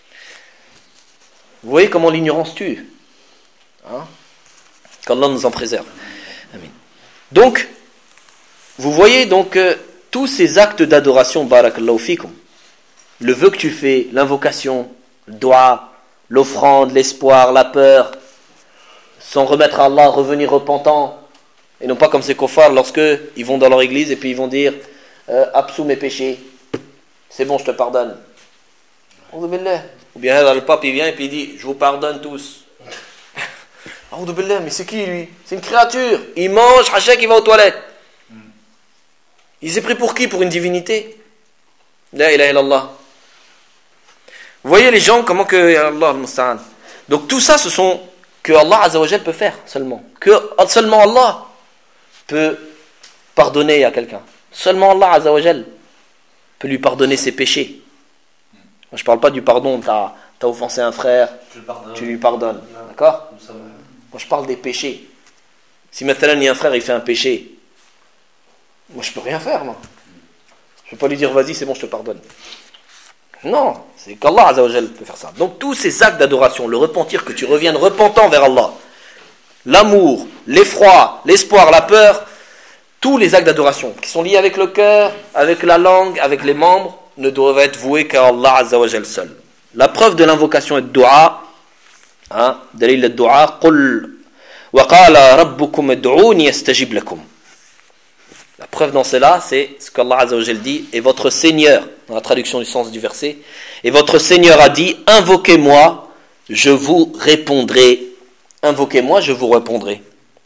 Vous voyez comment l'ignorance tue, hein? Qu'Allah nous en préserve. Amen. Donc, vous voyez donc euh, tous ces actes d'adoration, barakallahu fikum, le vœu que tu fais, l'invocation, le dua, l'offrande, l'espoir, la peur, sans remettre à Allah, revenir repentant, et non pas comme ces kuffars lorsque ils vont dans leur église et puis ils vont dire euh, absous mes péchés, c'est bon, je te pardonne. Ou bien là, le pape il vient et puis il dit je vous pardonne tous. Mais c'est qui lui? C'est une créature. Il mange, hachek, il va aux toilettes. Il s'est pris pour qui? Pour une divinité? La ilaha illallah. Vous voyez les gens comment que Allah al-Musta'an. Donc tout ça ce sont que Allah Azza wa Jal peut faire seulement. Que seulement Allah peut pardonner à quelqu'un. Seulement Allah Azza wa Jal peut lui pardonner ses péchés. Moi, je ne parle pas du pardon, tu as offensé un frère, tu lui pardonnes. D'accord? Moi je parle des péchés. Si maintenant il y a un frère, il fait un péché, moi je peux rien faire, moi. Je ne peux pas lui dire vas-y, c'est bon, je te pardonne. Non, c'est qu'Allah Azza wa Jal peut faire ça. Donc tous ces actes d'adoration, le repentir, que tu reviennes repentant vers Allah, l'amour, l'effroi, l'espoir, la peur, tous les actes d'adoration qui sont liés avec le cœur, avec la langue, avec les membres, ne doivent être voués qu'à Allah Azza wa Jal seul. La preuve de l'invocation et de dua, hein, dalil ad-du'a, qul wa qala rabbukum ud'uni yastajib lakum. La preuve dans cela, c'est ce qu'Allah Azza wa Jal dit, et votre Seigneur, dans la traduction du sens du verset, et votre Seigneur a dit, invoquez-moi, je vous répondrai. Invoquez-moi, je vous répondrai.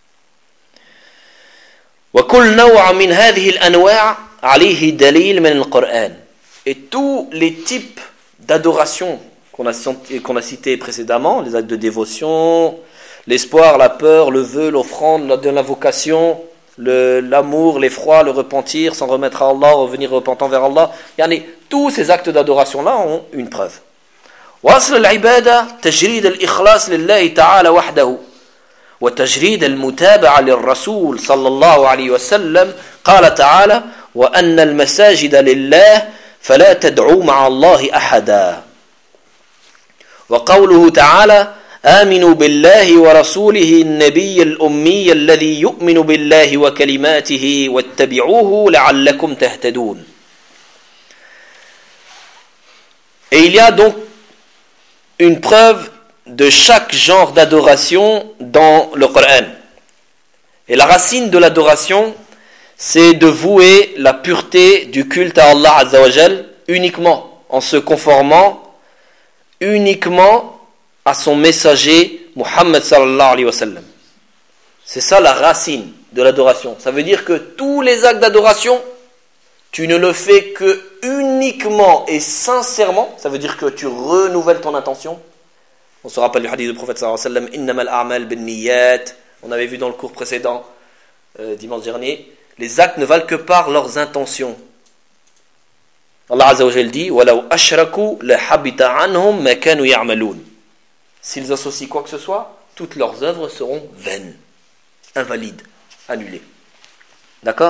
Wa kull naw'a min hadhihi al-anwa' alayhi dalil min al-Qur'an. Et tous les types d'adoration qu'on a, qu'on a cités précédemment, les actes de dévotion, l'espoir, la peur, le vœu, l'offrande, l'invocation, le, l'amour, l'effroi, le repentir, s'en remettre à Allah, revenir repentant vers Allah. Yani, tous ces actes d'adoration-là ont une preuve. وأصل العبادة تجريد الإخلاص لله تعالى وحده وتجريد المتابعة للرسول صلى الله عليه وسلم قال تعالى وأن المساجد لله فلا تدعوا مع الله أحدا وقوله تعالى آمنوا بالله ورسوله النبي الأمي الذي يؤمن بالله وكلماته واتبعوه لعلكم تهتدون. Et il y a donc une preuve de chaque genre d'adoration dans le Coran. Et la racine de l'adoration, c'est de vouer la pureté du culte à Allah Azza wa Jal uniquement en se conformant uniquement à son messager Muhammad sallallahu alayhi wa sallam. C'est ça la racine de l'adoration. Ça veut dire que tous les actes d'adoration, tu ne le fais que uniquement et sincèrement, ça veut dire que tu renouvelles ton intention. On se rappelle du hadith du prophète sallallahu alayhi wa sallam, innamal a'mal bin niyyat. On avait vu dans le cours précédent, euh, dimanche dernier, les actes ne valent que par leurs intentions. Allah Azza wa Jalla dit, walau ashraku la habita anhum ma kanu ya'malun. S'ils associent quoi que ce soit, toutes leurs œuvres seront vaines, invalides, annulées. D'accord ?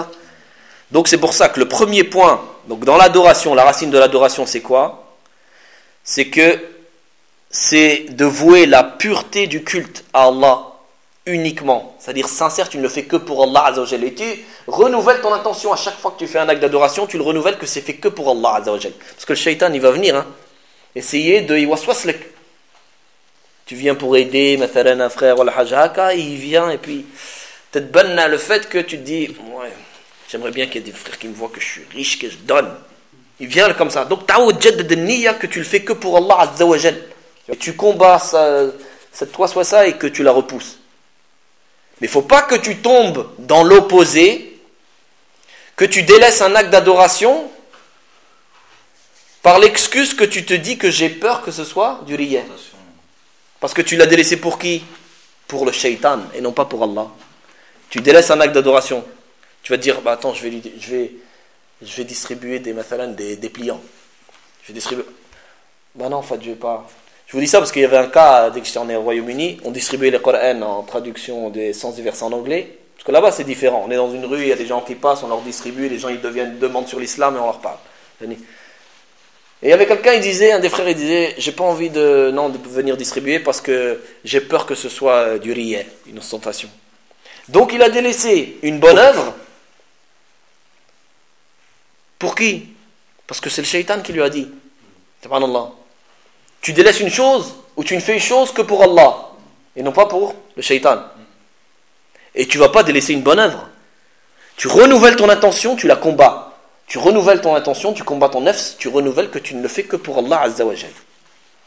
Donc c'est pour ça que le premier point, donc dans l'adoration, la racine de l'adoration c'est quoi ? C'est que c'est de vouer la pureté du culte à Allah uniquement, c'est-à-dire sincère, tu ne le fais que pour Allah Azza wa Jalla. Et tu renouvelles ton intention à chaque fois que tu fais un acte d'adoration, tu le renouvelles que c'est fait que pour Allah Azza wa Jalla. Parce que le shaitan il va venir hein, essayer de waswaslek. Tu viens pour aider mathalan un frère ou la hajjaka, il vient et puis peut-être banna le fait que tu te dis ouais, j'aimerais bien qu'il y ait des frères qui me voient que je suis riche, que je donne. Il vient comme ça. Donc ta'awud jadd an-niyya que tu le fais que pour Allah Azza wa Jalla. Et tu combats ça, cette toi soit ça et que tu la repousses. Mais il ne faut pas que tu tombes dans l'opposé, que tu délaisses un acte d'adoration par l'excuse que tu te dis que j'ai peur que ce soit du riya. Parce que tu l'as délaissé pour qui ? Pour le shaitan et non pas pour Allah. Tu délaisses un acte d'adoration. Tu vas te dire, bah attends, je vais, je vais, je vais distribuer des, des, des pliants. Je vais distribuer. Bah non, en fait, je vais pas. Je vous dis ça parce qu'il y avait un cas, dès que j'étais au Royaume-Uni, on distribuait les Coran en traduction des sens du verset en anglais. Parce que là-bas, c'est différent. On est dans une rue, il y a des gens qui passent, on leur distribue, les gens ils deviennent, demandent sur l'islam et on leur parle. Et il y avait quelqu'un, il disait, un des frères, il disait, j'ai pas envie de, non, de venir distribuer parce que j'ai peur que ce soit du riya, une ostentation. Donc il a délaissé une bonne œuvre. Pour qui ? Parce que c'est le shaitan qui lui a dit. Subhanallah. Tu délaisses une chose ou tu ne fais une chose que pour Allah et non pas pour le shaitan. Et tu ne vas pas délaisser une bonne œuvre. Tu renouvelles ton intention, tu la combats. Tu renouvelles ton intention, tu combats ton nafs, tu renouvelles que tu ne le fais que pour Allah Azza wa Jalla. D'accord ?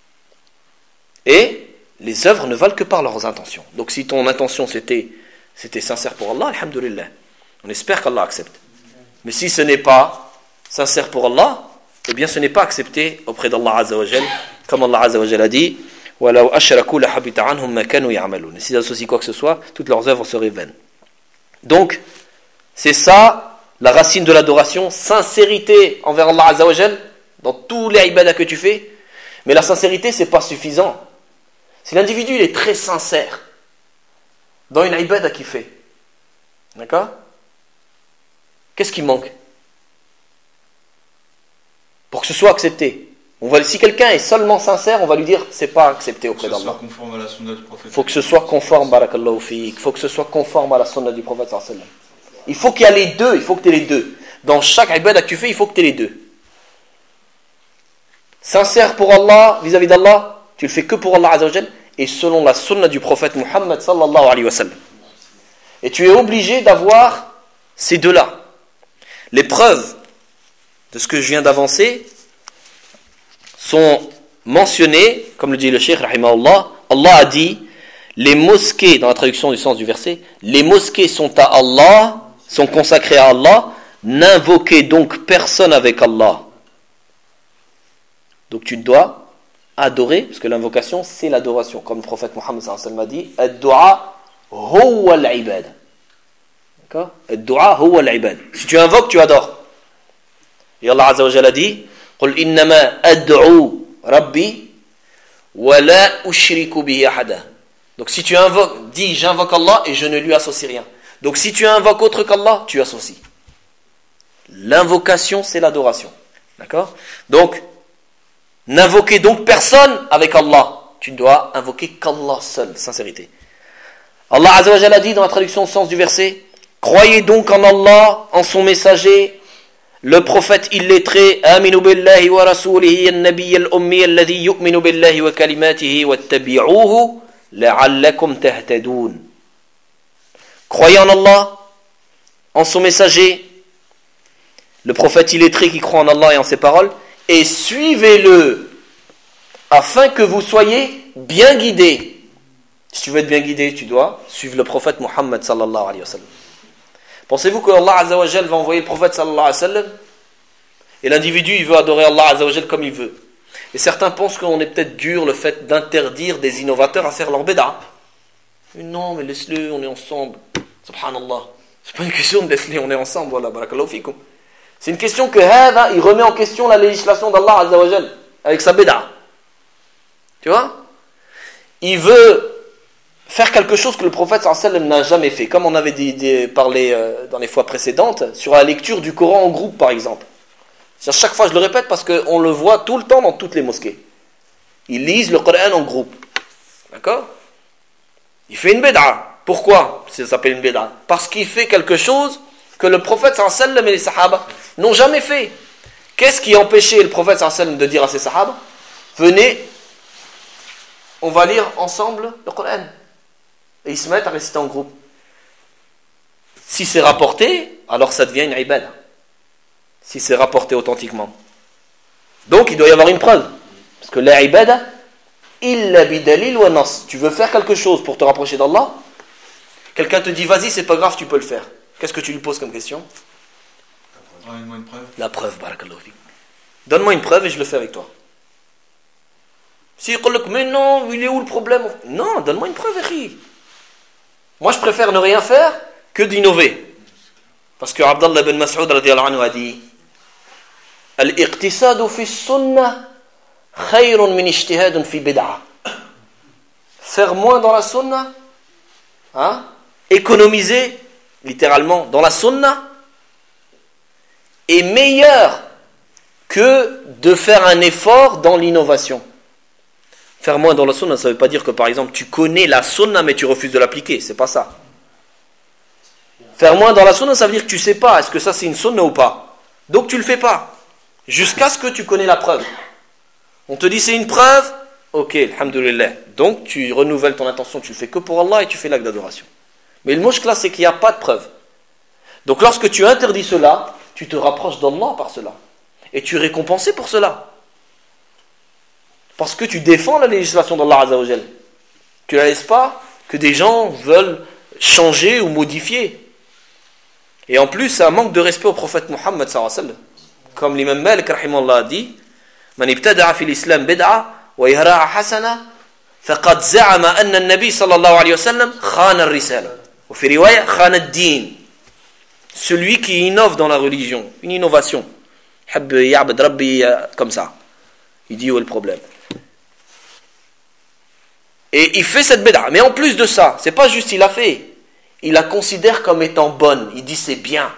Et les œuvres ne valent que par leurs intentions. Donc si ton intention c'était, c'était sincère pour Allah, alhamdulillah, on espère qu'Allah accepte. Mais si ce n'est pas sincère pour Allah, eh bien ce n'est pas accepté auprès d'Allah Azza wa Jal, comme Allah Azza wa Jal a dit وَلَوْ أَشْرَكُوا لَحَبِطَ عَنْهُمْ مَا كَانُوا يَعْمَلُونَ. Et s'ils associent quoi que ce soit, toutes leurs œuvres seraient vaines. Donc, c'est ça la racine de l'adoration, sincérité envers Allah Azza wa Jal, dans tous les ibadah que tu fais. Mais la sincérité, c'est pas suffisant. Si l'individu il est très sincère dans une ibadah qu'il fait, d'accord ? Qu'est-ce qui manque ? Pour que ce soit accepté. On va, si quelqu'un est seulement sincère, on va lui dire c'est pas accepté auprès d'Allah. Il faut que ce soit conforme à la sunna du prophète. Il faut que ce soit conforme, barakallahu fiik. Il faut que ce soit conforme à la sunna du prophète sallallahu alayhi wa sallam. Il faut qu'il y ait les deux, il faut que tu aies les deux. Dans chaque ibadah que tu fais, il faut que tu aies les deux. Sincère pour Allah, vis-à-vis d'Allah, tu le fais que pour Allah Azza wa Jal, et selon la sunna du prophète Muhammad sallallahu alayhi wa sallam. Et tu es obligé d'avoir ces deux-là. Les preuves de ce que je viens d'avancer sont mentionnées, comme le dit le Cheikh rahimahullah. Allah a dit, les mosquées, dans la traduction du sens du verset, les mosquées sont à Allah, sont consacrées à Allah, n'invoquez donc personne avec Allah. Donc tu dois adorer, parce que l'invocation c'est l'adoration, comme le prophète Muhammad sallallahu alayhi wa sallam a dit, ad-du'a huwa al-ibad. D'accord ? Ad-du'a huwa al-ibad. Si tu invoques, tu adores. Et Allah Azza wa Jalla dit قل إنما أدعو ربي ولا أشرك به أحدا. Donc si tu invoques, dis j'invoque Allah et je ne lui associe rien. Donc si tu invoques autre qu'Allah, tu associes. L'invocation c'est l'adoration. D'accord ? Donc n'invoquez donc personne avec Allah. Tu dois invoquer qu'Allah seul, sincérité. Allah Azza wa Jalla dit dans la traduction au sens du verset, croyez donc en Allah, en son messager, le prophète illettré, aminu billahi wa rasulihi an-nabiy al-ummi alladhi yu'minu billahi wa kalimatihi wattabi'uhu la'allakum tahtadun. Croyez en Allah, en son messager, le prophète illettré qui croit en Allah et en ses paroles, et suivez-le afin que vous soyez bien guidés. Si tu veux être bien guidé, tu dois suivre le prophète Muhammad sallallahu alayhi wa sallam. Pensez-vous que Allah Azza wa Jal va envoyer le prophète sallallahu alayhi wa sallam et l'individu il veut adorer Allah Azza wa Jal comme il veut. Et certains pensent qu'on est peut-être dur le fait d'interdire des innovateurs à faire leur bid'a. Non, mais laisse-le, on est ensemble. Subhanallah. C'est pas une question de laisse-le, on est ensemble. Voilà, barakallahu fikum. C'est une question que hada, il remet en question la législation d'Allah Azza wa Jal avec sa bid'a. Tu vois? Il veut faire quelque chose que le prophète sallallahu alayhi wa sallam n'a jamais fait. Comme on avait dit, dit, parlé euh, dans les fois précédentes, sur la lecture du Coran en groupe par exemple. À chaque fois je le répète parce qu'on le voit tout le temps dans toutes les mosquées. Ils lisent le Coran en groupe. D'accord? Il fait une bid'a. Pourquoi ça s'appelle une bid'a? Parce qu'il fait quelque chose que le prophète sallallahu alayhi wa sallam et les sahaba n'ont jamais fait. Qu'est-ce qui empêchait le prophète sallallahu alayhi wa sallam de dire à ses sahaba: venez, on va lire ensemble le Coran. Et ils se mettent à réciter en groupe. Si c'est rapporté, alors ça devient une ibada. Si c'est rapporté authentiquement. Donc il doit y avoir une preuve. Parce que la ibada, illa bidalil wa nas. Tu veux faire quelque chose pour te rapprocher d'Allah, quelqu'un te dit vas-y, c'est pas grave, tu peux le faire. Qu'est-ce que tu lui poses comme question? Donne-moi une preuve. La preuve, barakallahu fik. Donne-moi une preuve et je le fais avec toi. Si il dit mais non, il est où le problème? Non, donne-moi une preuve, Eri. Moi, je préfère ne rien faire que d'innover. Parce que Abdallah ibn Mas'ud radiyallahu anhu a dit: Al-iqtisadu fi sunnah khayrun min ijtihadun fi bid'ah. Faire moins dans la sunnah, hein, économiser, littéralement, dans la sunnah, est meilleur que de faire un effort dans l'innovation. Faire moins dans la sunna, ça ne veut pas dire que par exemple tu connais la sunna mais tu refuses de l'appliquer, c'est pas ça. Faire moins dans la sunna, ça veut dire que tu sais pas est-ce que ça c'est une sunna ou pas. Donc tu le fais pas jusqu'à ce que tu connais la preuve. On te dit c'est une preuve, ok, alhamdoulilah. Donc tu renouvelles ton intention, tu le fais que pour Allah et tu fais l'acte d'adoration. Mais le mouchkla c'est qu'il n'y a pas de preuve. Donc lorsque tu interdis cela, tu te rapproches d'Allah par cela et tu es récompensé pour cela. Parce que tu défends la législation d'Allah Azza wa Jal. Tu ne la laisses pas que des gens veulent changer ou modifier. Et en plus, c'est un manque de respect au prophète Muhammad sallallahu alayhi wa sallam. Comme l'imam Malik rahimahullah a dit: Man ibtada'a fil islam bid'a wa yahra'a hasana faqad za'ama anna an-nabi sallallahu alayhi wa sallam khana ar-risala. Wa fi riwaya khana ad-din. Celui qui innove dans la religion, une innovation. Hab ya'bud rabbi comme ça. Il dit où est le problème? Et il fait cette bid'a. Mais en plus de ça, c'est pas juste il a fait. Il la considère comme étant bonne. Il dit c'est bien.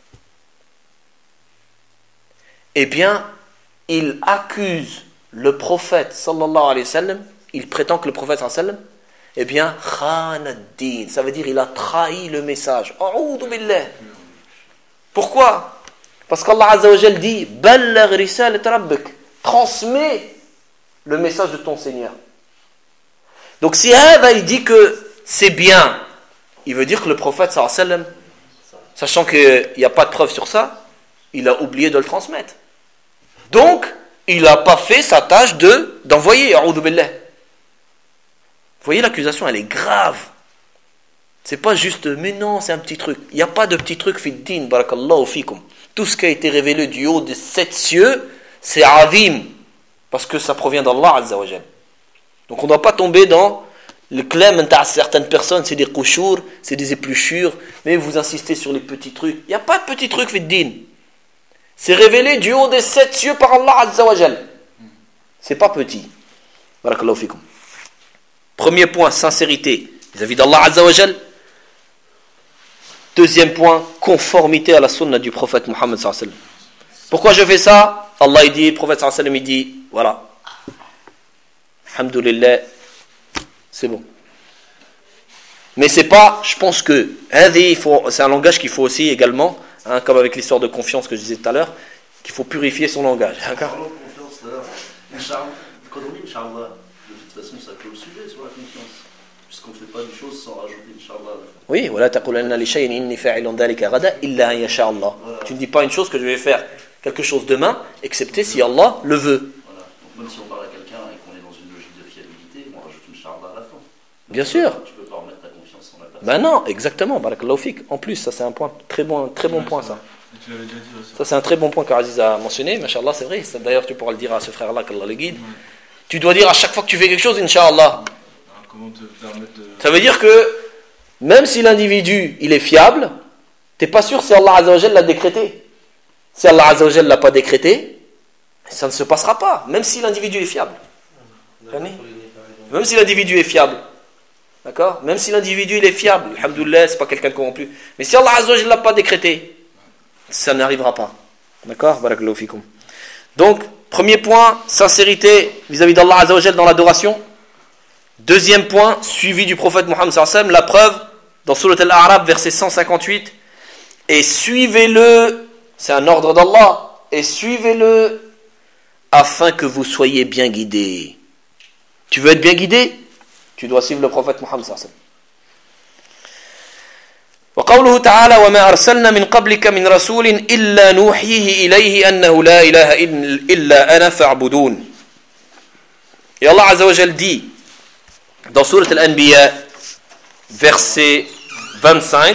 Eh bien, il accuse le prophète sallallahu alayhi wa sallam. Il prétend que le prophète sallallahu alayhi wa sallam, eh bien, khana ad-din. Ça veut dire il a trahi le message. A'udhu billah. Pourquoi? Parce qu'Allah Azza wa Jal dit: Balligh risalat rabbik. Transmets le message de ton Seigneur. Donc si Hava il dit que c'est bien, il veut dire que le prophète sallallahu alayhi wa sallam, sachant qu'il n'y a pas de preuve sur ça, il a oublié de le transmettre. Donc, il n'a pas fait sa tâche de, d'envoyer. A'udhu billah. Vous voyez, l'accusation, elle est grave. C'est pas juste, mais non, c'est un petit truc. Il n'y a pas de petit truc fi din, barakallahu fikum. Tout ce qui a été révélé du haut des sept cieux, c'est azim, parce que ça provient d'Allah Azza wa Jal. Donc on ne doit pas tomber dans le clem à certaines personnes, c'est des kouchour, c'est des épluchures, mais vous insistez sur les petits trucs. Il n'y a pas de petits trucs fi din. C'est révélé du haut des sept cieux par Allah Azza wa Jal. C'est pas petit. Barakallahu fikum. Premier point, sincérité vis-à-vis d'Allah Azza wa Jal. Deuxième point, conformité à la sunna du prophète Muhammad sallallahu alayhi wa sallam. Pourquoi je fais ça? Allah il dit, le prophète sallallahu alayhi wa sallam il dit, voilà. Alhamdulillah, c'est bon. Mais c'est pas, je pense que, c'est un langage qu'il faut aussi également, hein, comme avec l'histoire de confiance que je disais tout à l'heure, qu'il faut purifier son langage. D'accord? Parlons de confiance tout à l'heure. Inch'Allah, quand on dit Inch'Allah, de toute façon ça clôt le sujet sur la confiance. Puisqu'on ne fait pas des choses sans rajouter Inch'Allah. Oui, voilà, taqulanna li shay'in inni fa'ilun dhalika ghada illa an yasha Allah. Tu ne dis pas une chose que je vais faire quelque chose demain, excepté si Allah le veut. Voilà. Donc même si on parle à quelqu'un et qu'on est dans une logique de fiabilité, on rajoute une Inch'Allah à la fin. Bien sûr. Tu ne peux pas remettre ta confiance en la personne. Ben non, exactement, barakallahu fik. En plus, ça c'est un point, très bon, très bon Ouais, point c'est ça. vrai. Et tu l'avais déjà dit aussi. Ça c'est un très bon point qu'Aziz a mentionné, machallah, c'est vrai. Ça, d'ailleurs, tu pourras le dire à ce frère-là, qu'Allah le guide. Ouais. Tu dois dire à chaque fois que tu fais quelque chose, Inch'Allah. Alors, comment te permettre de. Ça veut dire que même si l'individu il est fiable, t'es pas sûr si Allah Azza wa Jal l'a décrété. Si Allah Azza wa Jal l'a pas décrété, ça ne se passera pas, même si l'individu est fiable. Même si l'individu est fiable. D'accord? Même si l'individu il est fiable, alhamdoulilah, c'est pas quelqu'un de corrompu. Mais si Allah Azza wa Jal l'a pas décrété, ça n'arrivera pas. D'accord? Barakallahu fikum. Donc, premier point, sincérité vis-à-vis d'Allah Azza wa Jal dans l'adoration. Deuxième point, suivi du prophète Mohammed sallallahu alayhi wa sallam, la preuve dans Surat Al-A'raf, verset cent cinquante-huit. Et suivez-le, c'est un ordre d'Allah, et suivez-le afin que vous soyez bien guidés. Tu veux être bien guidé? Tu dois suivre le prophète Mohammed sallallahu alayhi wa sallam. وقوله تعالى وما أرسلنا من قبلك من رسول إلا نوحيه إليه أنه لا إله إلا أنا فاعبدون. Et Allah Azza wa Jal dit dans Surat Al-Anbiya, verset vingt-cinq,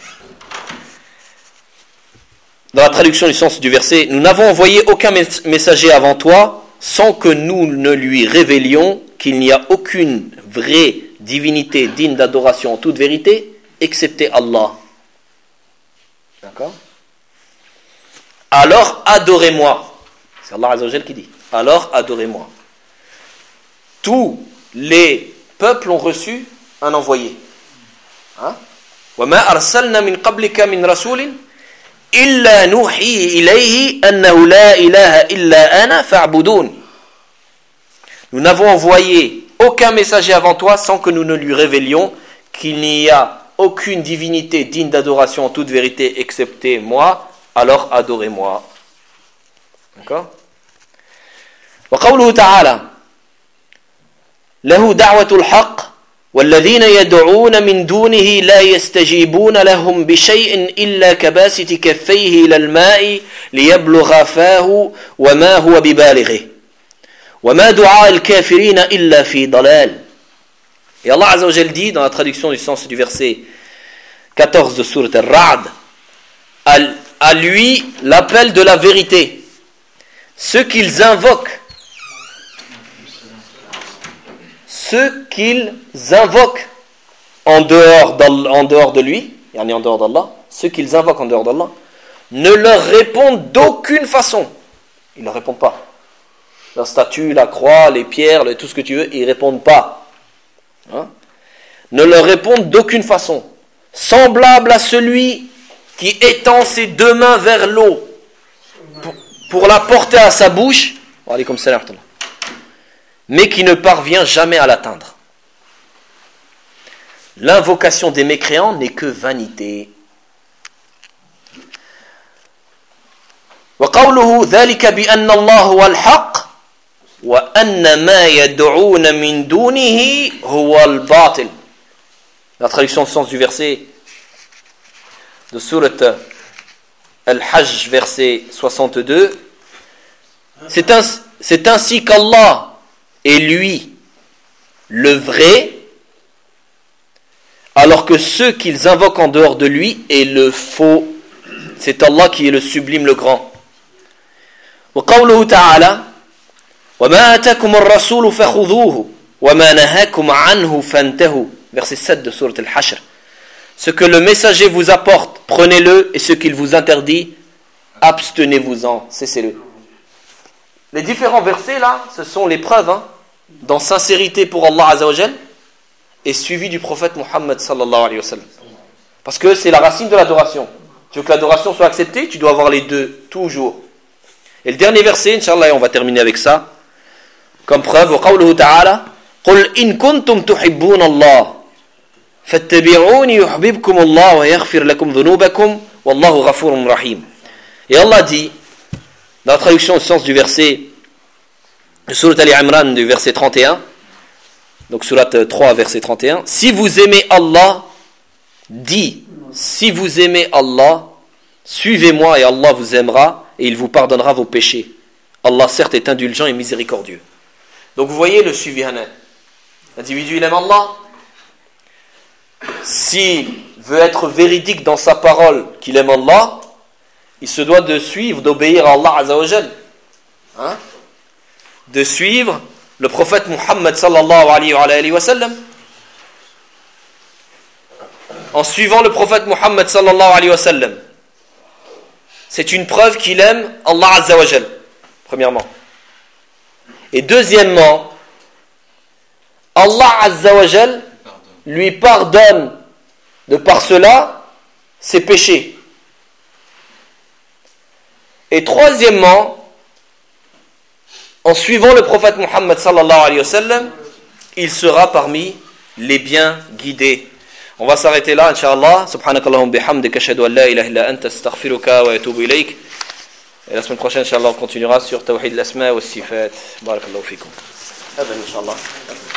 dans la traduction du sens du verset, nous n'avons envoyé aucun messager avant toi sans que nous ne lui révélions qu'il n'y a aucune vraie divinité digne d'adoration en toute vérité excepté Allah. D'accord? Alors adorez-moi. C'est Allah Azza wa Jal qui dit. Alors adorez-moi. Tous les peuples ont reçu un envoyé. Hein? وَمَا أَرْسَلْنَا مِنْ قَبْلِكَ مِنْ رَسُولٍ إِلَّا نُوحِي إِلَيْهِ أَنَّهُ لَا إِلَهَ إِلَّا أَنَا فَاعْبُدُونِ. Nous n'avons envoyé aucun messager avant toi sans que nous ne lui révélions qu'il n'y a aucune divinité digne d'adoration en toute vérité excepté moi, alors adorez-moi. D'accord? وقوله تعالى له دعوة الحق والذين يدعون من دونه لا يستجيبون لهم بشيء إلا كباسط كفيه إلى الماء ليبلغ فاه وما هو ببالغه وما دعاء الكافرين إلا في ضلال. Et Allah Azza wa Jal dit dans la traduction du sens du verset quatorze de Surat Al-Ra'd, à lui l'appel de la vérité. Ceux qu'ils invoquent, ceux qu'ils invoquent en dehors, en dehors de lui, en dehors d'Allah, ceux qu'ils invoquent en dehors d'Allah, ne leur répondent d'aucune façon. Ils ne leur répondent pas. La statue, la croix, les pierres, tout ce que tu veux, ils ne répondent pas. Hein? Ne leur répondent d'aucune façon. Semblable à celui qui étend ses deux mains vers l'eau pour, pour la porter à sa bouche, mais qui ne parvient jamais à l'atteindre. L'invocation des mécréants n'est que vanité. وقوله ذلك بأن الله هو الحق وأن ما يدعون من دونه هو الباطل. La traduction du sens du verset de Surat Al-Hajj, verset soixante-deux. C'est ainsi, c'est ainsi qu'Allah est lui le vrai, alors que ceux qu'ils invoquent en dehors de lui est le faux. C'est Allah qui est le sublime, le grand. وقوله تعالى وما آتاكم الرسول فخذوه وما نهاكم عنه فانتهوا. Verset sept de Surat Al-Hashr. Ce que le messager vous apporte, prenez-le, et ce qu'il vous interdit, abstenez-vous-en, cessez-le. Les différents versets là, ce sont les preuves hein, dans sincérité pour Allah Azza wa Jal et suivi du prophète Muhammad sallallahu alayhi wa sallam. Parce que c'est la racine de l'adoration. Tu veux que l'adoration soit acceptée, tu dois avoir les deux, toujours. Et le dernier verset, Inch'Allah, on va terminer avec ça, comme preuve, وقوله تعالى قل إن كنتم تحبون الله فاتبعوني يحببكم الله ويغفر لكم ذنوبكم والله غفور رحيم. Et Allah dit, dans la traduction au sens du verset de Surat Al-Imran du verset trente et un, donc Surat trois verset trente et un, si vous aimez Allah, dis, si vous aimez Allah, suivez-moi et Allah vous aimera et il vous pardonnera vos péchés. Allah certes est indulgent et miséricordieux. Donc vous voyez le suivi. L'individu il aime Allah, s'il veut être véridique dans sa parole qu'il aime Allah, il se doit de suivre, d'obéir à Allah Azza wa Jal. Hein? De suivre le prophète Muhammad sallallahu alayhi wa sallam. En suivant le prophète Muhammad sallallahu alayhi wa sallam, c'est une preuve qu'il aime Allah Azza wa Jal, premièrement. Et deuxièmement, Allah Azza wa Jal lui pardonne de par cela ses péchés. Et troisièmement, en suivant le prophète Muhammad sallallahu alayhi wa sallam, il sera parmi les bien guidés. On va s'arrêter là, Inch'Allah. Subhanakallahum bihamdika ashhadu an la ilaha illa anta astaghfiruka wa atubu ilayk. Et la semaine prochaine, Inch'Allah, on continuera sur Tawhid al-Asma wa Sifat. Barakallahu fikum. Aben, Inch'Allah.